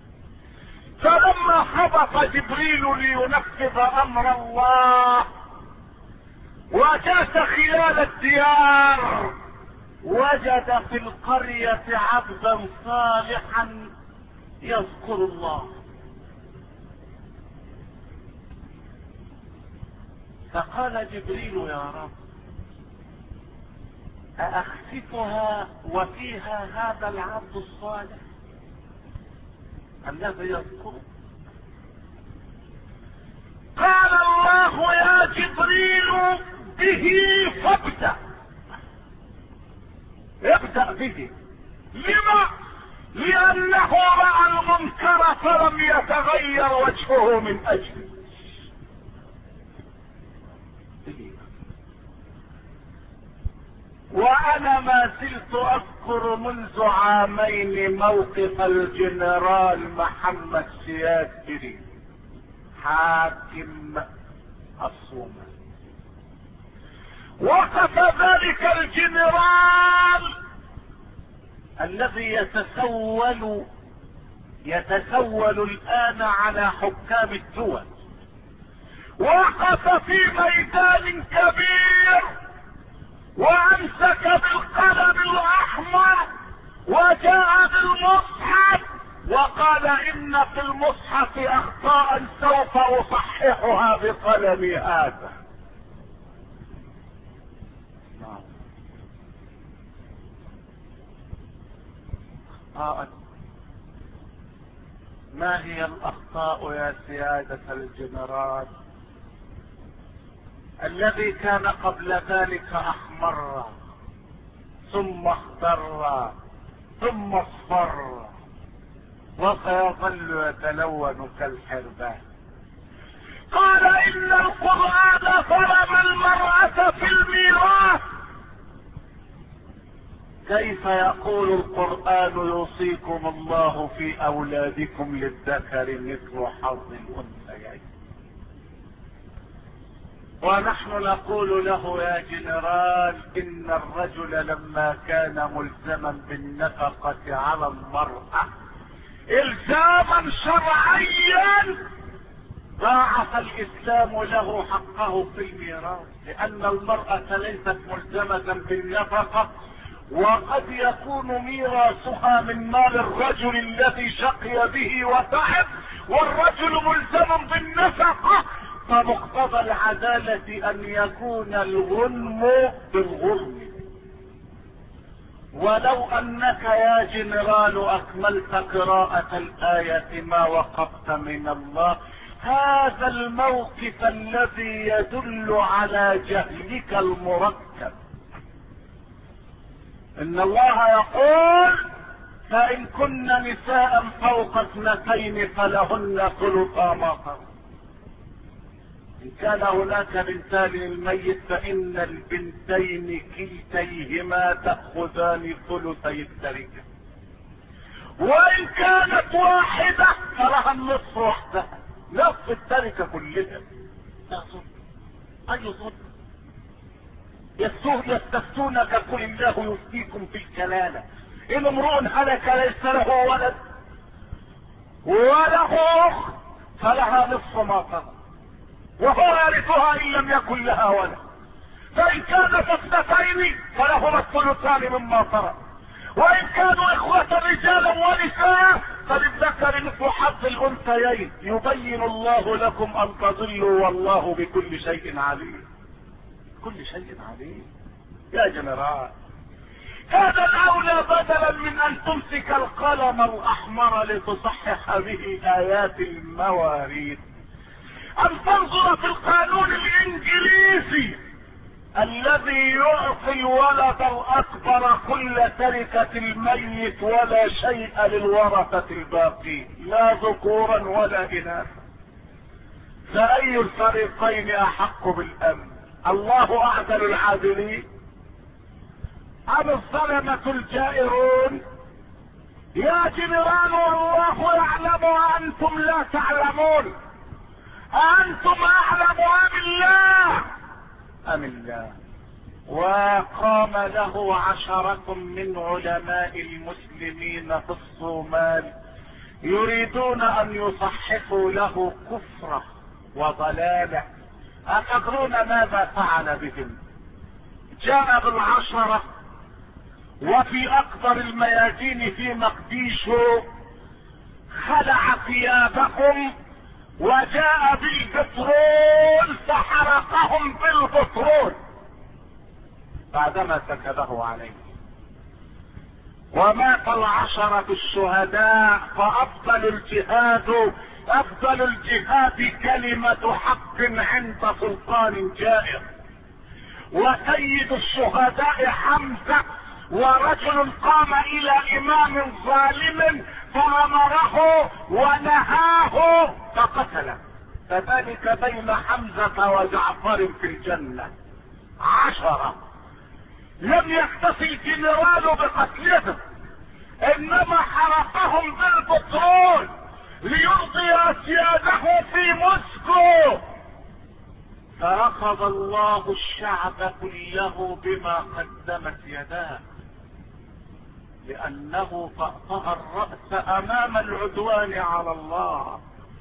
فلما هبط جبريل لينفذ امر الله وجاس خلال الديار وجد في القرية عبدا صالحا يذكر الله، فقال جبريل يا رب أأخسفها وفيها هذا العبد الصالح الذي يذكر؟ قال الله يا جبريل به فابدأ، ابدأ به. لما؟ لأنه رأى المنكر فلم يتغير وجهه من أجله. وانا ما زلت اذكر منذ عامين موقف الجنرال محمد سياد بري حاكم الصومال. وقف ذلك الجنرال الذي يتسول الان على حكام الدول، وقف في ميدان كبير وامسك بالقلم الاحمر وجاء بالمصحف وقال ان في المصحف اخطاء سوف اصححها بقلمي هذا. ما هي الاخطاء يا سيادة الجنرال؟ الذي كان قبل ذلك احمر ثم اخضر ثم اصفر وسيظل يتلون كالحربان. قال ان القرآن ظلم المرأة في الميراث. كيف يقول القرآن يوصيكم الله في اولادكم للذكر مثل حظ الانثيين؟ ونحن نقول له يا جنرال ان الرجل لما كان ملزما بالنفقة على المرأة الزاما شرعيا ضاعف الاسلام له حقه في الميراث، لان المرأة ليست ملزمة بالنفقة وقد يكون ميراثها من مال الرجل الذي شقي به وتعب، والرجل ملزم بالنفقة، فمقتضى العدالة ان يكون الغنم بالغرم. ولو انك يا جنرال اكملت قراءة الآية ما وقفت من الله. هذا الموقف الذي يدل على جهلك المركب. ان الله يقول فان كن نساء فوق 2 فلهن ثلث ما ترك. ان كان هناك بنتان للميت فان البنتين كلتيهما تأخذان ثلثي التركة، وان كانت واحدة فلها النصف وحدها، نصف التركة كلها. اي ظلم؟ يستفتونك قل الله يفتيكم في الكلالة ان امرؤ هلك ليس له ولد وله اخت فلها نصف ما ترك وهو يرثها ان لم يكن لها ولد، فان كانت 2 فلهما الثلثان مما ترك، وان كانوا اخوة رجالا ونساء فللذكر مثل حظ الانثيين. يبين الله لكم ان تضلوا والله بكل شيء عليم. كل شيء عليم يا جنرال. هذا الاولى بدلا من ان تمسك القلم الاحمر لتصحح به ايات المواريث ان تنظر في القانون الانجليزي الذي يعطي الولد الاكبر كل تركة الميت ولا شيء للورثة الباقين لا ذكورا ولا اناثا. فاي الفريقين احق بالامن؟ الله اعدل العادلين ام الظلمة الجائرون يا جنرال والله يعلم وانتم لا تعلمون. انتم اعلم ام الله. وقام له 10 من علماء المسلمين في الصومال يريدون ان يصححوا له كفره وضلاله. أتدرون ماذا فعل بهم؟ جاء بال10 وفي اكبر الميادين في مقديشو خلع ثيابهم وجاء بالبترول فحرقهم بالبترول بعدما سكبه عليه. ومات 10 الشهداء. فافضل الجهاد كلمة حق عند سلطان جائر. وسيد الشهداء حمزة، ورجل قام الى امام ظالم فامره ونهاه فقتله. فذلك بين حمزة وجعفر في الجنة. 10 لم يختص الجنرال بقتلهم، انما حرقهم بالبترول ليرضي سياده في موسكو. فاخذ الله الشعب كله بما قدمت يداه، لانه طأطأ الرأس امام العدوان على الله.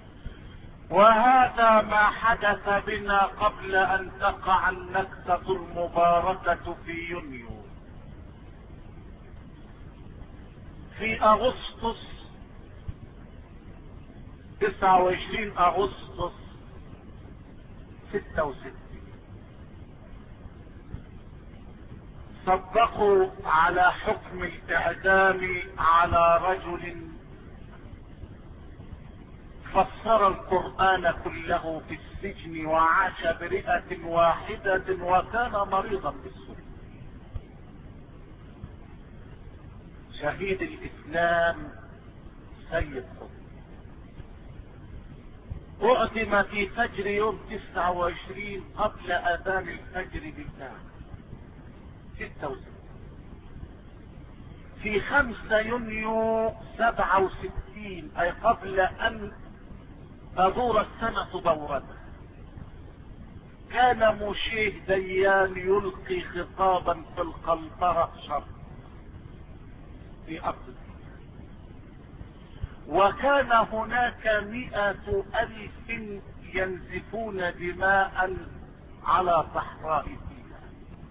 وهذا ما حدث بنا قبل ان تقع النكسة المباركة في يونيو. في اغسطس 29 اغسطس 66 صدقوا على حكم الاعدام على رجل فسر القرآن كله في السجن وعاش برئة واحدة وكان مريضا بالسوء. شهيد الاسلام سيد قطب اعدم في فجر يوم 29 قبل اذان الفجر بساعة 66. في 5 يونيو 67 اي قبل ان تدور السنة دورتها كان موشيه ديان يلقي خطابا في القنطرة شرق في أرض، وكان هناك 100,000 ينزفون دماء على صحراء سيناء،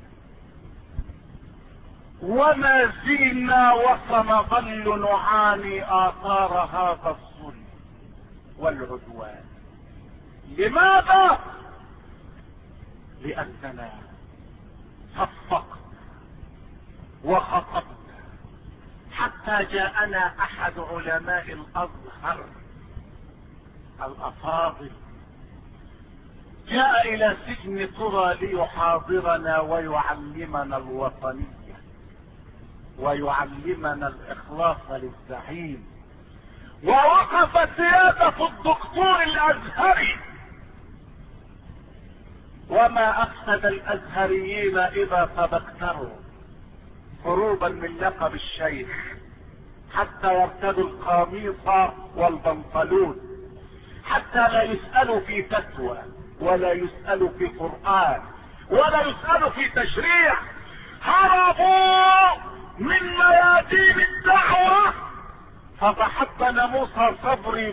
وما زلنا وسنظل نعاني آثار هذا الظلم والعدوان. لماذا؟ لأننا صفقنا وخطبنا حتى جاءنا احد علماء الازهر الافاضل، جاء الى سجن طرى ليحاضرنا ويعلمنا الوطنية ويعلمنا الاخلاص للزعيم. ووقف سيادة الدكتور الازهري، وما افسد الازهريين اذا تبكروا هروبا من لقب الشيخ حتى يرتدوا القميص والبنطلون، حتى لا يسألوا في فتوى ولا يسألوا في قرآن ولا يسألوا في تشريع. هربوا من ميادين الدعوة. فضحكنا موسى صبري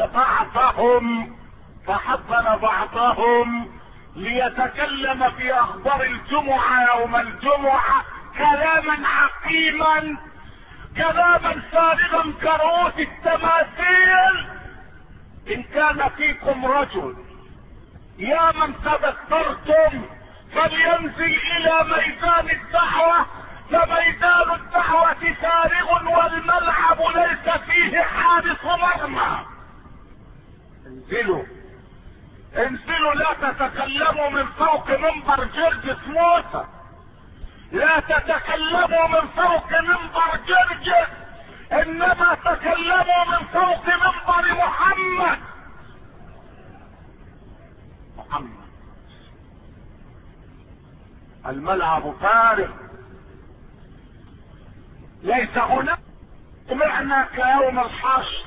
فحضن بعضهم ليتكلم في اخبار الجمعة يوم الجمعة كلاما عقيما، كلاما فارغا كرؤوس التماثيل. ان كان فيكم رجل يا من تذكرتم فلينزل الى ميدان الدعوة، فميدان الدعوة فارغ والملعب ليس فيه حارس مرمى. انزلوا لا تتكلموا من فوق منبر جرجس موسى، لا تتكلموا من فوق منبر جرجس، انما تكلموا من فوق منبر محمد. الملعب فارغ، ليس هناك جمعنا كيوم الحشر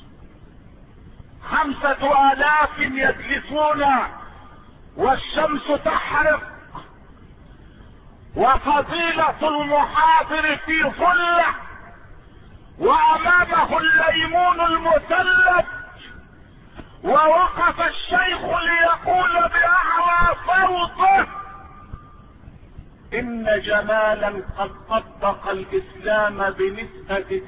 5000 يجلسون والشمس تحرق، وفضيلة المحاضر في ظله، وامامه الليمون المثلج، ووقف الشيخ ليقول باعلى صوته: ان جمالا قد طبق الاسلام بنسبة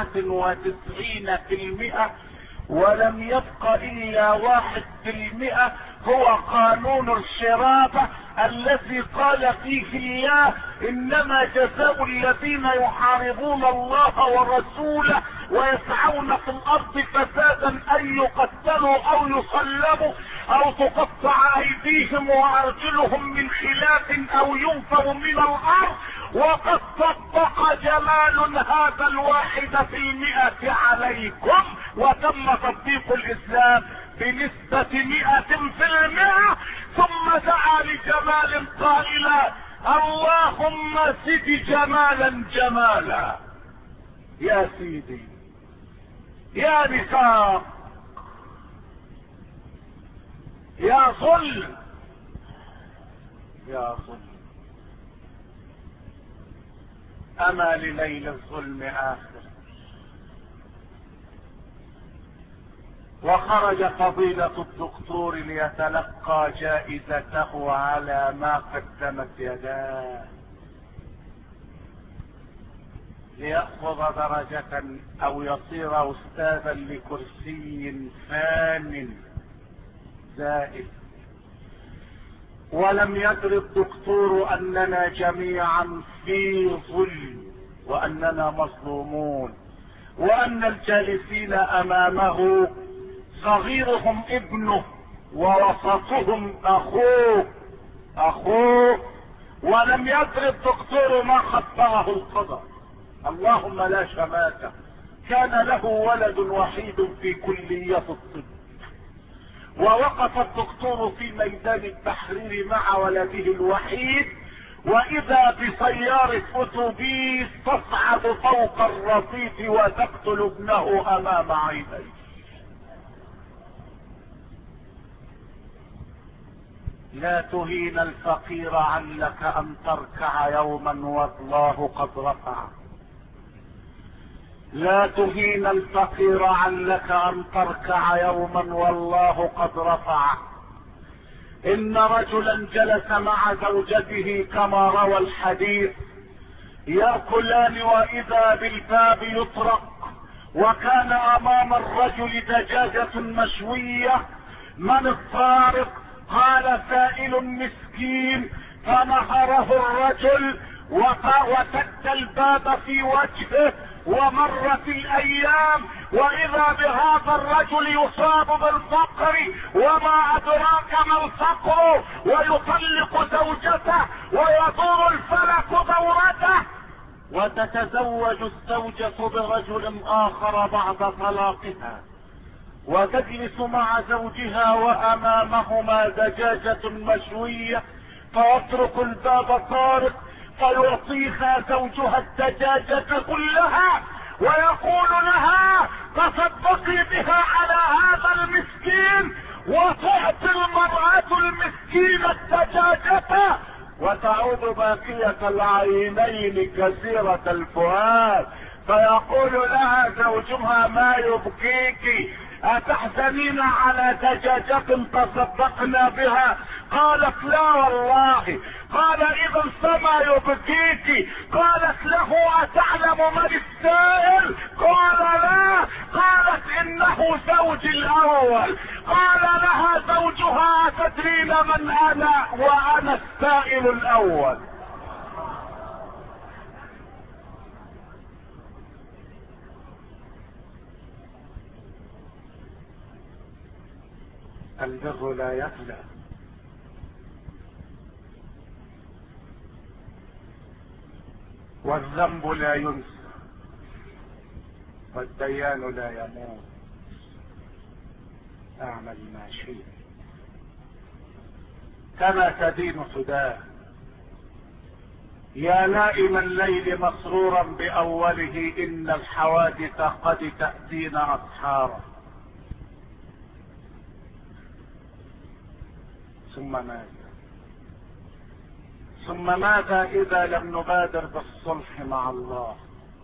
99%، ولم يبق الا 1%، هو قانون الشرابة الذي قال فيه الله: انما جزاء الذين يحاربون الله ورسوله ويسعون في الارض فسادا ان يقتلوا او يصلبوا او تقطع ايديهم وارجلهم من خلاف او ينفوا من الارض. وقد طبق جمال هذا 1% عليكم، وتم تطبيق الاسلام بنسبة 100%. ثم دعا لجمال قائلا: اللهم زد جمالا جمالا. يا سيدي، يا نفاق، يا ظلم، يا ظلم. اما لليل الظلم اخر. وخرج فضيلة الدكتور ليتلقى جائزته على ما قدمت يداه، ليأخذ درجة او يصير استاذا لكرسي فان زائد. ولم يدر الدكتور اننا جميعا في ظلم، واننا مظلومون، وان الجالسين امامه صغيرهم ابنه ووسطهم اخوه. ولم يدر الدكتور ما خطره القدر. اللهم لا شماتة. كان له ولد وحيد في كلية الطب، ووقف الدكتور في ميدان التحرير مع ولده الوحيد، واذا بسيارة اتوبيس تصعد فوق الرصيف وتقتل ابنه امام عينيه. لا تهين الفقير علك ان تركع يوما والله قد رفع. لا تهين الفقير علك ان تركع يوما والله قد رفع. ان رجلا جلس مع زوجته كما روى الحديث يأكلان واذا بالباب يطرق، وكان امام الرجل دجاجة مشوية. من الطارق؟ قال: سائل مسكين. فنهره الرجل وسد الباب في وجهه. ومرت الايام واذا بهذا الرجل يصاب بالفقر، وما ادراك ما الفقر، ويطلق زوجته ويدور الفلك دورته، وتتزوج الزوجة برجل اخر بعد طلاقها، وتجلس مع زوجها وامامهما دجاجة مشوية، فيطرق الباب طارق فيعطيها زوجها الدجاجة كلها ويقول لها: تصدقي بها على هذا المسكين. وتعطي المرأة المسكينة الدجاجة وتعود باقية العينين كثيرة الفؤاد، فيقول لها زوجها: ما يبكيك؟ اتحزنين على دجاجة تصدقنا بها؟ قالت: لا والله. قال: اذا فما يبكيك؟ قالت له: اتعلم من السائل؟ قال: لا. قالت: انه زوجي الاول. قال لها زوجها: تدرين من انا؟ وانا السائل الاول. البر لا يفنى، والذنب لا ينسى، والديان لا يموت. اعمل ما شئت، كما تدين تدان. يا نائم الليل مسرورا بأوله إن الحوادث قد تأتينا أسحارا. ثم ماذا إذا لم نبادر بالصلح مع الله؟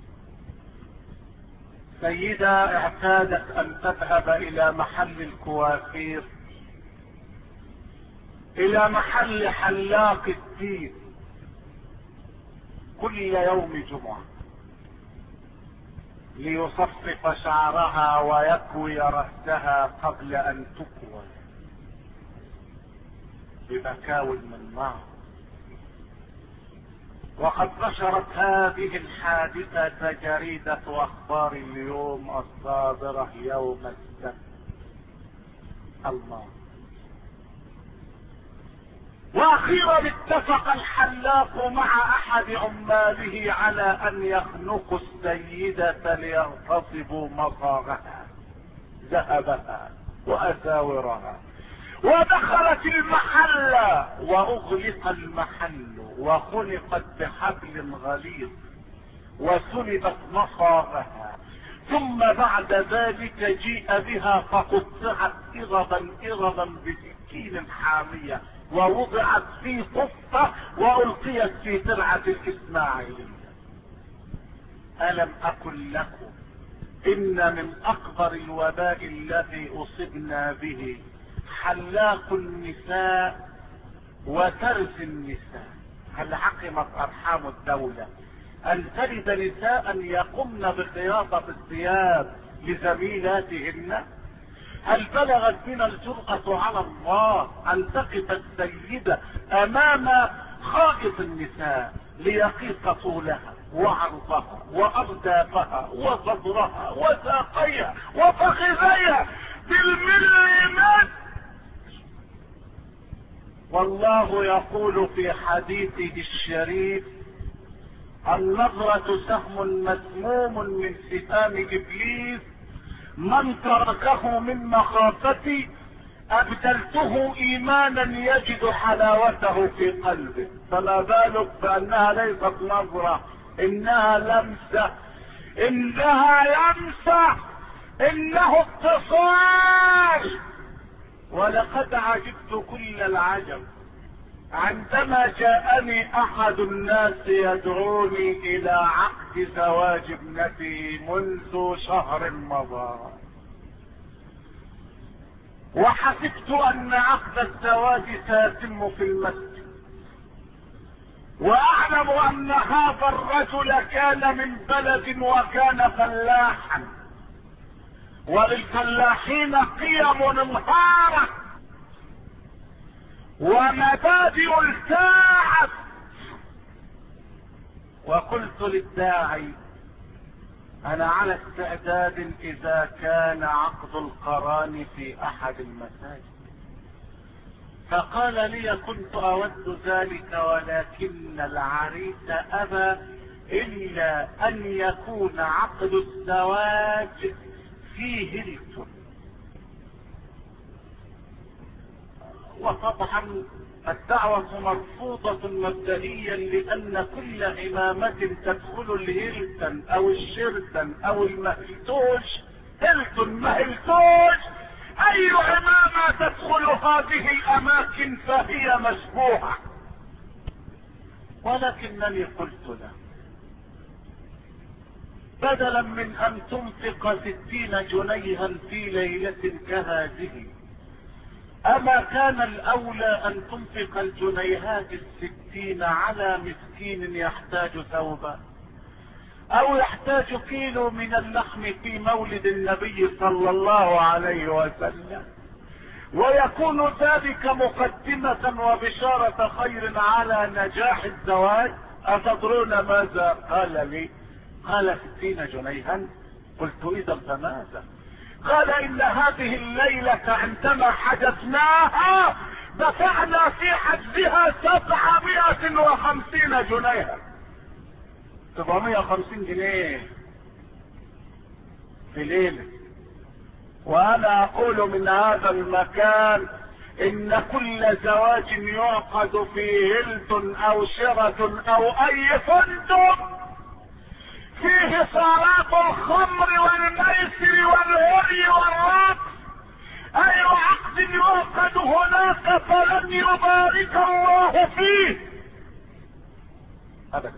سيدة اعتادت أن تذهب إلى محل الكوافير، إلى محل حلاق الدين كل يوم جمعة ليصفف شعرها ويكوي رأسها قبل أن تكوى بمكاوي من نار. وقد نشرت هذه الحادثة جريدة أخبار اليوم الصادرة يوم السبت الماضي. واخيرا اتفق الحلاق مع احد عماله على ان يخنقوا السيدة ليغتصبوا مصاغها، ذهبها واساورها. ودخلت المحل واغلق المحل وخنقت بحبل غليظ وسلبت مصاغها، ثم بعد ذلك جيء بها فقطعت إربا بسكين حامية ووضعت في قفة وألقيت في ترعة الإسماعيلية. ألم أقل لكم إن من أكبر الوباء الذي أصبنا به حلاق النساء وترس النساء؟ هل حكمت أرحام الدولة أن تلد نساء يقمن بخياطة الثياب لزميلاتهن؟ هل بلغت بنا الجرأة على الله أن تقف السيدة أمام خائط النساء ليقيس طولها وعرضها وأردافها وصدرها وساقيها وفخذيها بالمليمتر؟ والله يقول في حديثه الشريف: النظرة سهم مسموم من سهام إبليس، من تركه من مخافتي أبدلته إيمانا يجد حلاوته في قلبه. فما بالك بأنها ليست نظرة، إنها لمسة، إنها لمسة، إنه اتصال. ولقد عجبت كل العجب عندما جاءني احد الناس يدعوني الى عقد زواج ابنته منذ شهر مضى، وحسبت ان عقد الزواج سيتم في المسجد، واعلم ان هذا الرجل كان من بلد وكان فلاحا، وللفلاحين قيم انهارت ومبادئ التاعت. وقلت للداعي: انا على استعداد اذا كان عقد القران في احد المساجد. فقال لي: كنت اود ذلك ولكن العريس ابى الا ان يكون عقد الزواج في هيلتون. وطبعا الدعوة مرفوضة مبدئيا، لان كل امامة تدخل الهيلتون او الشيرتون او المهلتوش، هيلتون مهلتوش، اي امامة تدخل هذه الاماكن فهي مشبوهة. ولكنني قلت له: بدلا من ان تنفق 60 جنيها في ليلة كهذه، اما كان الاولى ان تنفق الجنيهات 60 على مسكين يحتاج ثوبا او يحتاج كيلو من اللحم في مولد النبي صلى الله عليه وسلم، ويكون ذلك مقدمة وبشارة خير على نجاح الزواج. أتدرون ماذا قال لي؟ قال: 60 جنيها. قلت: إذا فماذا؟ قال: إن هذه الليلة عندما حجزناها دفعنا في حجزها 750 جنيها. 750 جنيه في ليلة. وأنا أقول من هذا المكان ان كل زواج يعقد في هيلتون او شيراتون او اي فندق فيه صلاة الخمر والميسر والهري والرقص، اي عقد يعقد هناك فلن يبارك الله فيه ابدا.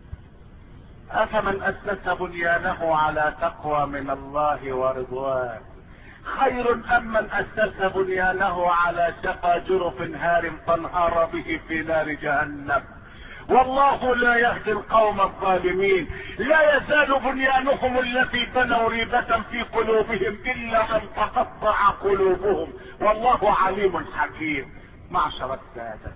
افمن اسس بنيانه على تقوى من الله ورضوان خير ام من اسس بنيانه على شفا جرف هار فانهار به في نار جهنم. والله لا يهدي القوم الظالمين. لا يزال بنيانهم التي بنوا ريبة في قلوبهم الا ان تقطع قلوبهم، والله عليم حكيم. معشر السادة،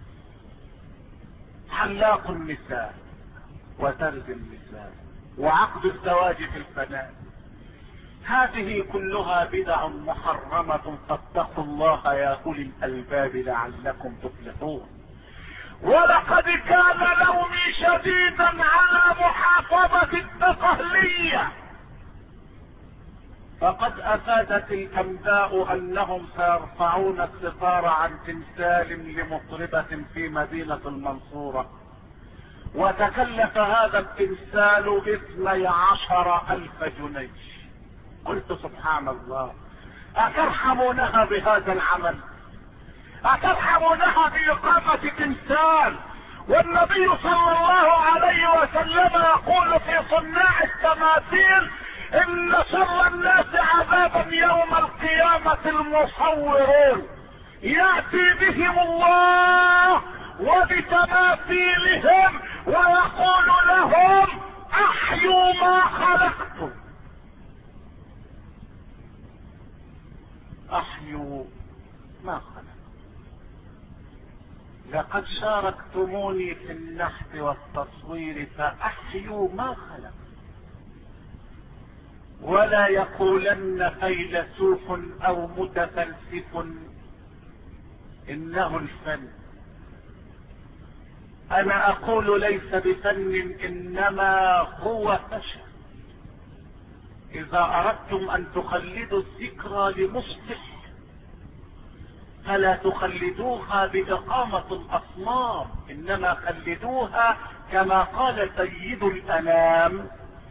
حلاق النساء وترز النساء وعقد الزواج في البنات، هذه كلها بدع محرمة، فاتقوا الله يا اولي الالباب لعلكم تفلحون. ولقد كان لومي شديدا على محافظة الدقهلية، فقد افادت الانباء انهم سيرفعون الستار عن تمثال لمطربة في مدينة المنصورة، وتكلف هذا التمثال 12,000 جنيه. قلت سبحان الله، اترحمونها بهذا العمل؟ اترحمونها بإقامة تمثال؟ والنبي صلى الله عليه وسلم يقول في صناع التماثيل ان شر الناس عذابا يوم القيامة المصورون، يأتي بهم الله وبتماثيلهم ويقول لهم احيوا ما خلقتم، احيوا ما خلقتم. لقد شاركتموني في النحت والتصوير فاحيوا ما خلقتم. ولا يقولن فيلسوف او متفلسف انه الفن. انا اقول ليس بفن انما هو فشل. اذا اردتم ان تخلدوا الذكرى لمصلح فلا تخلدوها بإقامة الأصنام، إنما خلدوها كما قال سيد الأنام: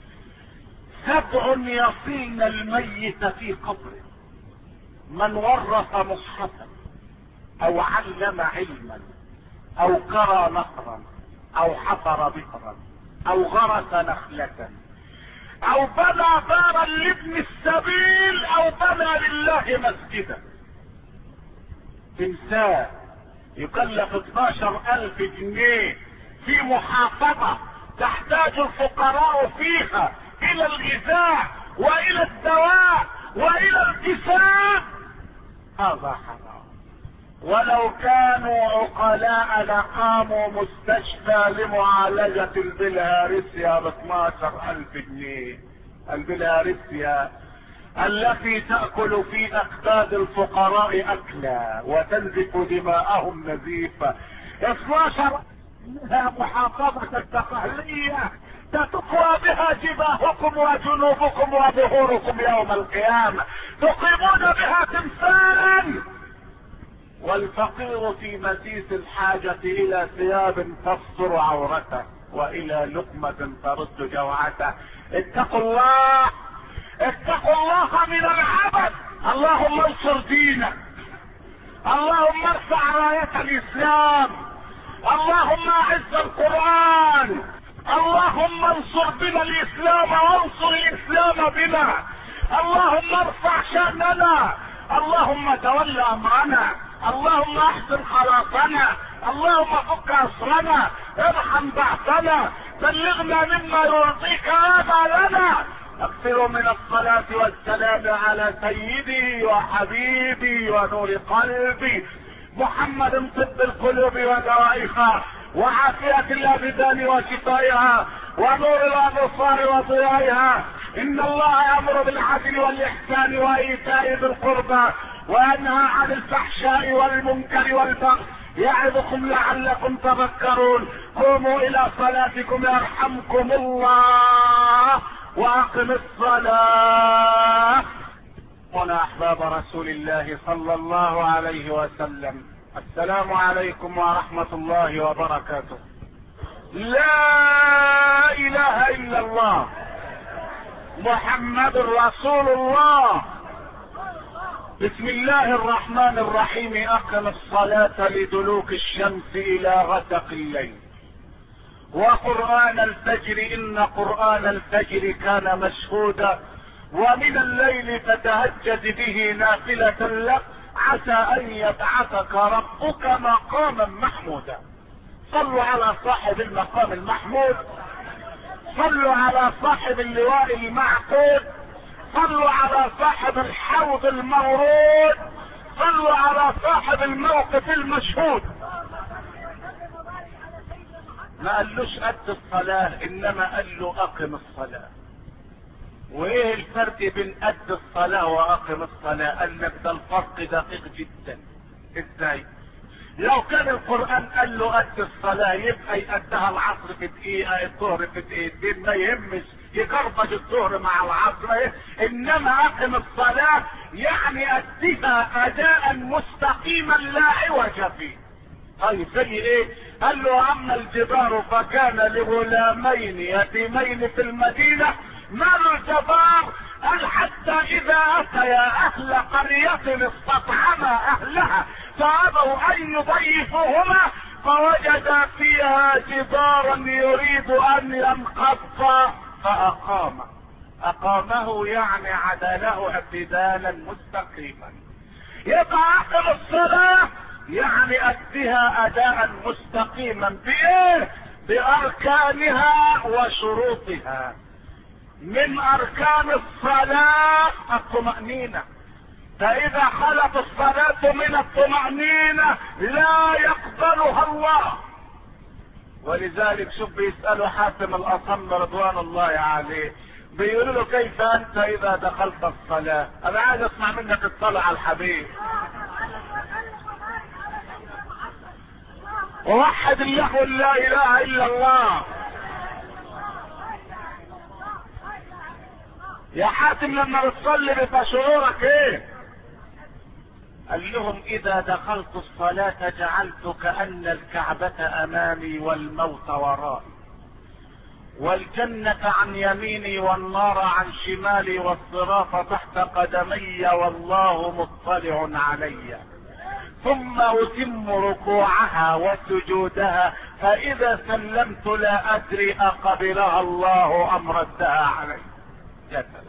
7 يصين الميت في قبره: من ورث مصحفا أو علم علما أو قرى نهرا أو حفر بئرا أو غرس نخلة أو بنى دارا لابن السبيل أو بنى لله مسجدا. تمثال يكلف 12,000 جنيه في محافظة تحتاج الفقراء فيها الى الغذاء والى الدواء والى الكساء، هذا حرام. ولو كانوا عقلاء لقاموا مستشفى لمعالجة البلهارسيا ب12,000 جنيه. البلهارسيا التي تأكل في أكباد الفقراء أكلا وتنزف دماءهم نزيفا. 12 منها محافظة الدقهلية تتقوى بها جباهكم وجنوبكم وظهوركم يوم القيامة، تقيمون بها تمثالا. والفقير في مسيس الحاجة إلى ثياب تستر عورته وإلى لقمة ترد جوعته. اتقوا الله، اتقوا الله من العبث. اللهم انصر دينك، اللهم ارفع راية الاسلام، اللهم اعز القرآن، اللهم انصر بنا الاسلام وانصر الاسلام بنا، اللهم ارفع شأننا، اللهم تول امرنا، اللهم احسن خلاصنا، اللهم فك اسرنا، ارحم بعثنا، بلغنا مما يرضيك هذا لنا. اكثروا من الصلاة والسلام على سيدي وحبيبي ونور قلبي محمد، طب القلوب ودوائها وعافية الابدان وشفائها ونور الابصار وضيائها. ان الله يأمر بالعدل والاحسان وايتاء ذي القربى وينهى عن الفحشاء والمنكر والبغي يعظكم لعلكم تذكرون. قوموا الى صلاتكم يرحمكم الله واقم الصلاة. هنا احباب رسول الله صلى الله عليه وسلم، السلام عليكم ورحمة الله وبركاته. لا اله الا الله محمد رسول الله. بسم الله الرحمن الرحيم. اقم الصلاة لدلوك الشمس الى غسق الليل وقرآن الفجر ان قرآن الفجر كان مشهودا ومن الليل فتهجد به نافلة لك عسى ان يبعثك ربك مقاما محمودا. صلوا على صاحب المقام المحمود، صلوا على صاحب اللواء المعقود، صلوا على صاحب الحوض المورود، صلوا على صاحب الموقف المشهود. ما قالوش قد الصلاة انما قال له اقم الصلاة. وايه الفرق بين قد الصلاة واقم الصلاة؟ قال لك ده الفرق دقيق جدا. ازاي؟ لو كان القرآن قال له قد الصلاة يبقى يقدها العصر في دقيقة، الظهر في دقيقتين، ما يهمش يكربج الظهر مع العصر. انما اقم الصلاة يعني اديها اداء مستقيما لا عوج فيه. طيب زي ايه؟ قال له اما الجدار فكان لغلامين يتيمين في المدينة. مال الجدار؟ قال حتى اذا اتيا اهل قرية استطعما اهلها فابوا ان يضيفوهما فوجدا فيها جدارا يريد ان ينقض فاقامه. اقامه يعني عدله اعتدالا مستقيما. يبقى اقم الصلاة يعني اديها اداء مستقيما بايه؟ باركانها وشروطها. من اركان الصلاة الطمأنينة، فاذا خلت الصلاة من الطمأنينة لا يقبلها الله. ولذلك شوف بيسألوا حاتم الاصم رضوان الله عليه، بيقولوا له كيف انت اذا دخلت الصلاة؟ انا عايز اسمع منك الصلاة على الحبيب. ووحد الله لا اله الا الله. يا حاتم لما بتصلي بيبقى شعورك ايه؟ قال لهم اذا دخلت الصلاة جعلت كأن الكعبة امامي والموت ورائي والجنة عن يميني والنار عن شمالي والصراط تحت قدمي والله مطلع علي. ثم اتم ركوعها وسجودها فاذا سلمت لا ادري اقبلها الله ام ردها علي. يا سلام.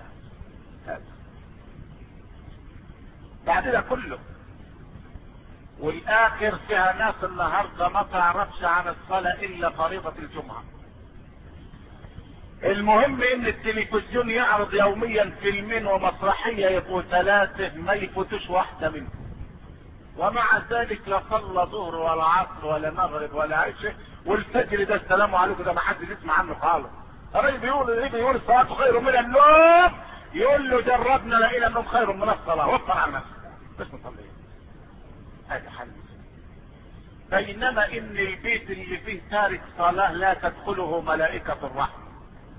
بعد ده كله والاخر فيها ناس النهارده ما تعرفش عن الصلاة الا فريضة الجمعة. المهم ان التلفزيون يعرض يوميا فيلمين ومسرحية يبقوا 3 ما يفوتوش واحدة منهم، ومع ذلك لا صلى ظهر ولا عصر ولا مغرب ولا عشاء، والفجر ده السلام عليكم ده ما حدش يسمع عنه خالص. الراجل بيقول الصلاة خير من النوم، يقول له جربنا لقينا النوم خير من الصلاة. وفر على نفسك بس نصلي. هذا حل. بينما ان البيت اللي فيه تارك صلاة لا تدخله ملائكة الرحمة،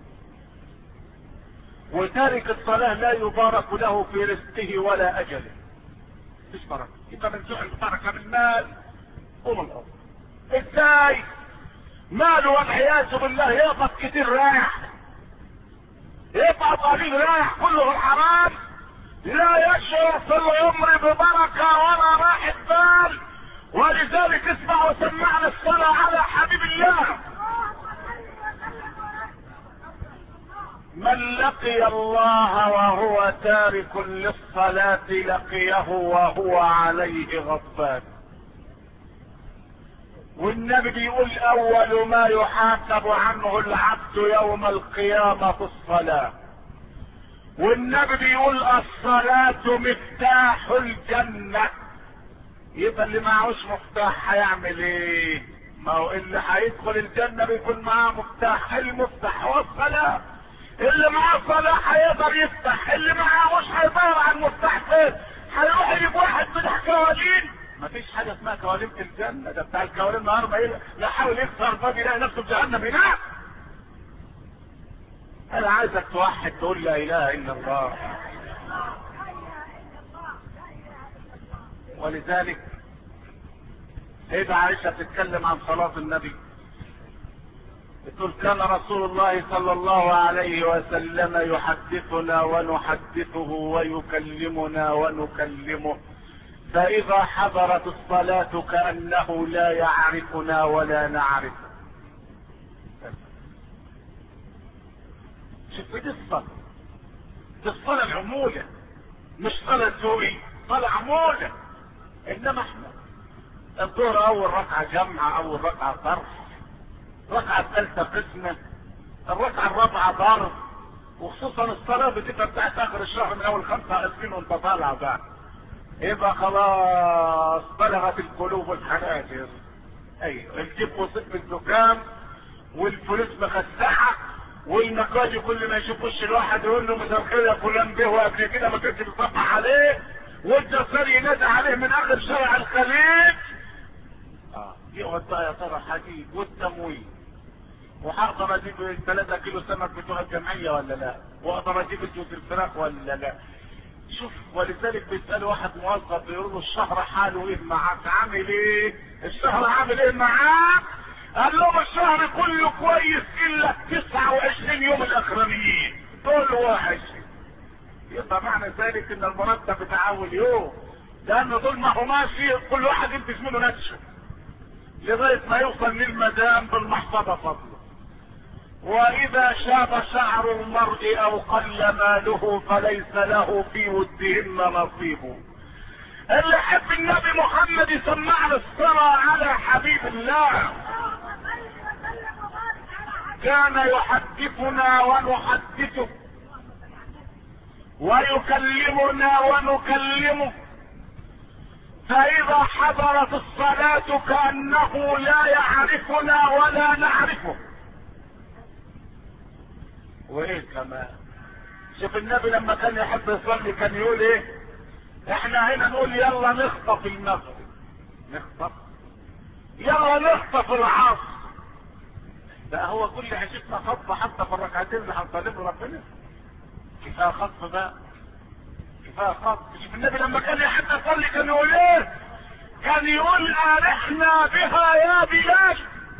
وتارك الصلاة لا يبارك له في رزقه ولا اجله. مش بركة. يبقى من سوء البركة بالمال قوم الارض. ازاي؟ ماله والعياذ بالله يقف كتير رايح، يقف قليل رايح، كله الحرام، لا يشعر في العمر ببركة ولا راحة بال. ولذلك اسمع وسمعنا الصلاة على حبيب الله. من لقي الله وهو تارك للصلاة لقيه وهو عليه غضبان. والنبي بيقول اول ما يحاسب عنه العبد يوم القيامة في الصلاة. والنبي بيقول الصلاة مفتاح الجنة. يبقى اللي معهوش مفتاح هيعمل ايه؟ ما هو اللي هيدخل الجنة بيكون معاه مفتاح، المفتاح هو الصلاة. اللي معاه صلاة هيقدر يفتح، اللي معهوش هيدور على المفتاح فين؟ هيروح يجيب واحد بتاع كوالين. مفيش حاجة اسمها كوالين في الجنة، ده بتاع الكوالين النهارده ايه؟ لا حاول يكسر الباب يلاقي نفسه في جهنم هناك. انا عايزك توحد تقول لا اله الا الله. ولذلك سيدة عائشة تتكلم عن صلاة النبي، بتقول كان رسول الله صلى الله عليه وسلم يحدثنا ونحدثه ويكلمنا ونكلمه، فإذا حضرت الصلاة كأنه لا يعرفنا ولا نعرفه. شوف دي الصلاة، دي الصلاة العمولة، مش صلاة سوري، صلاة عمولة. انما احنا الظهر اول ركعة جمعة، اول ركعة طرف، الركعة الثالثة قسمة، الركعة الرابعة ضرب، وخصوصا الصلاة بتبقى بتاعت اخر الشهر من اول 25 وانت طالع بقى، يبقى خلاص بلغت القلوب الحناجر. ايوه الجيب وصف الزكام والفلوس مخسحة والمكاجي كل ما يشوف وش الواحد يقول له مساء الخير يا فلان به، وقبل كده ما كانش بيصبح عليه، والجسار ينادى عليه من اخر شارع الخليج. يقعد بقى يا ترى حديد والتمويل، وهقدر اجيب 3 كيلو سمك بتوع الجمعيه ولا لا، واقدر اجيب جوز الفراخ ولا لا. شوف ولذلك بيسال واحد موظف بيقول له الشهر حاله ايه معاك؟ عامل ايه؟ الشهر عامل ايه معاك؟ قال لهم الشهر كله كويس الا 29 يوم الاخرانيين دول وحشين. يبقى معنى ذلك ان المرتب بتاع اول يوم، لان دول ما هو ماشي كل واحد يلبس منه نفسه لغايه ما يوصل للمدام بالمحفظه فضله. واذا شاب شعر المرء او قل ماله فليس له في ودهن نصيب. اللي يحب النبي محمد يسمعنا الصلاة على حبيب الله. كان يحدثنا ونحدثه ويكلمنا ونكلمه، فإذا حضرت الصلاة كأنه لا يعرفنا ولا نعرفه. وايه كمان؟ شوف النبي لما كان يحب يصلي كان يقول ايه؟ احنا هنا نقول يلا نخطف المغرب، نخطف، يلا نخطف العصر. بقى هو كل عشتنا خطف حتى في الركعتين اللي هنصليهم ربنا؟ كفايه خطف بقى، كفايه خطف. شوف النبي لما كان يحب يصلي كان يقول ايه؟ كان يقول ارحنا بها يا بلال.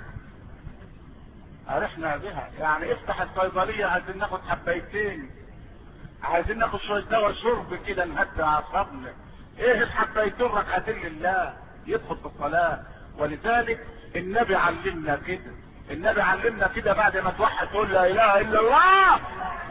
ارحنا بها يعني افتح الصيدليه، عايزين ناخد حبايتين، عايزين ناخد شويه دواء شرب كده نهدي اعصابنا. ايه الحبايتين ركعتين لله يدخل في الصلاه. ولذلك النبي علمنا كده، النبي علمنا كده بعد ما توحد تقول لا اله الا الله.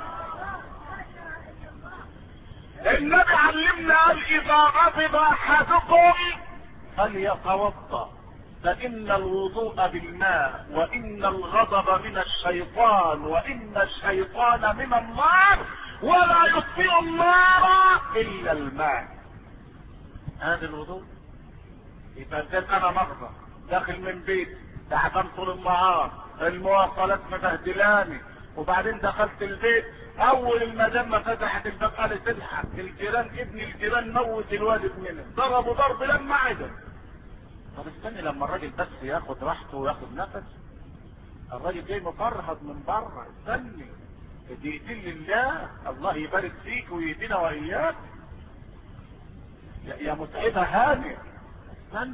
النبي علمنا قال اذا غضب احدكم فليتوضا، فإن الوضوء بالماء، وإن الغضب من الشيطان، وإن الشيطان من النار، ولا يطفئ النار إلا الماء. هذا الوضوء. يبقى انا مغضب داخل من بيت تعبان طول النهار، المواصلات مبهدلاني، وبعدين دخلت البيت اول المدام ما فتحت الباب قالت الحق الجيران، ابن الجيران موت الوالد منه، ضربوا ضرب لما عدل. طب استني لما الراجل بس ياخد راحته وياخد نفس، الراجل جاي مفرهد من بره، استني دقيقتين لله، الله يبارك فيك ويهدينا واياك يا متعبه هانئ. استني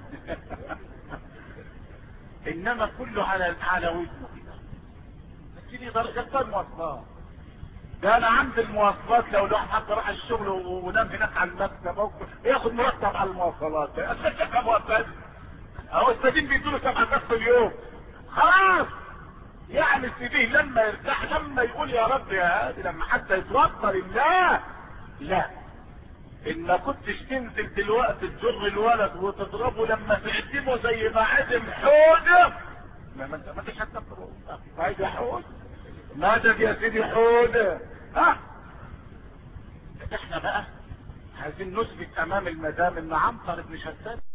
انما كله على وزنه كده. تيجي درجات المواصلات، ده انا عند المواصلات لو الواحد حتى راح الشغل ونام هناك على المكتب ياخد مرتب على المواصلات، اساسا مواصلات اهو السجين بيدوله 7 ساعات في اليوم خلاص. يعني سيبيه لما يرتاح، لما يقول يا رب يا هادي، لما حتى يتوضا لله. لا ان ما كنتش تنزل دلوقتي تجر الولد وتضربه لما تعدمه زي ما عدم حوده، ما انتش حتى عايز يا حود ماجد يا سيدي حوده. احنا بقى عايزين نثبت امام المدام ان عنتر بن شداد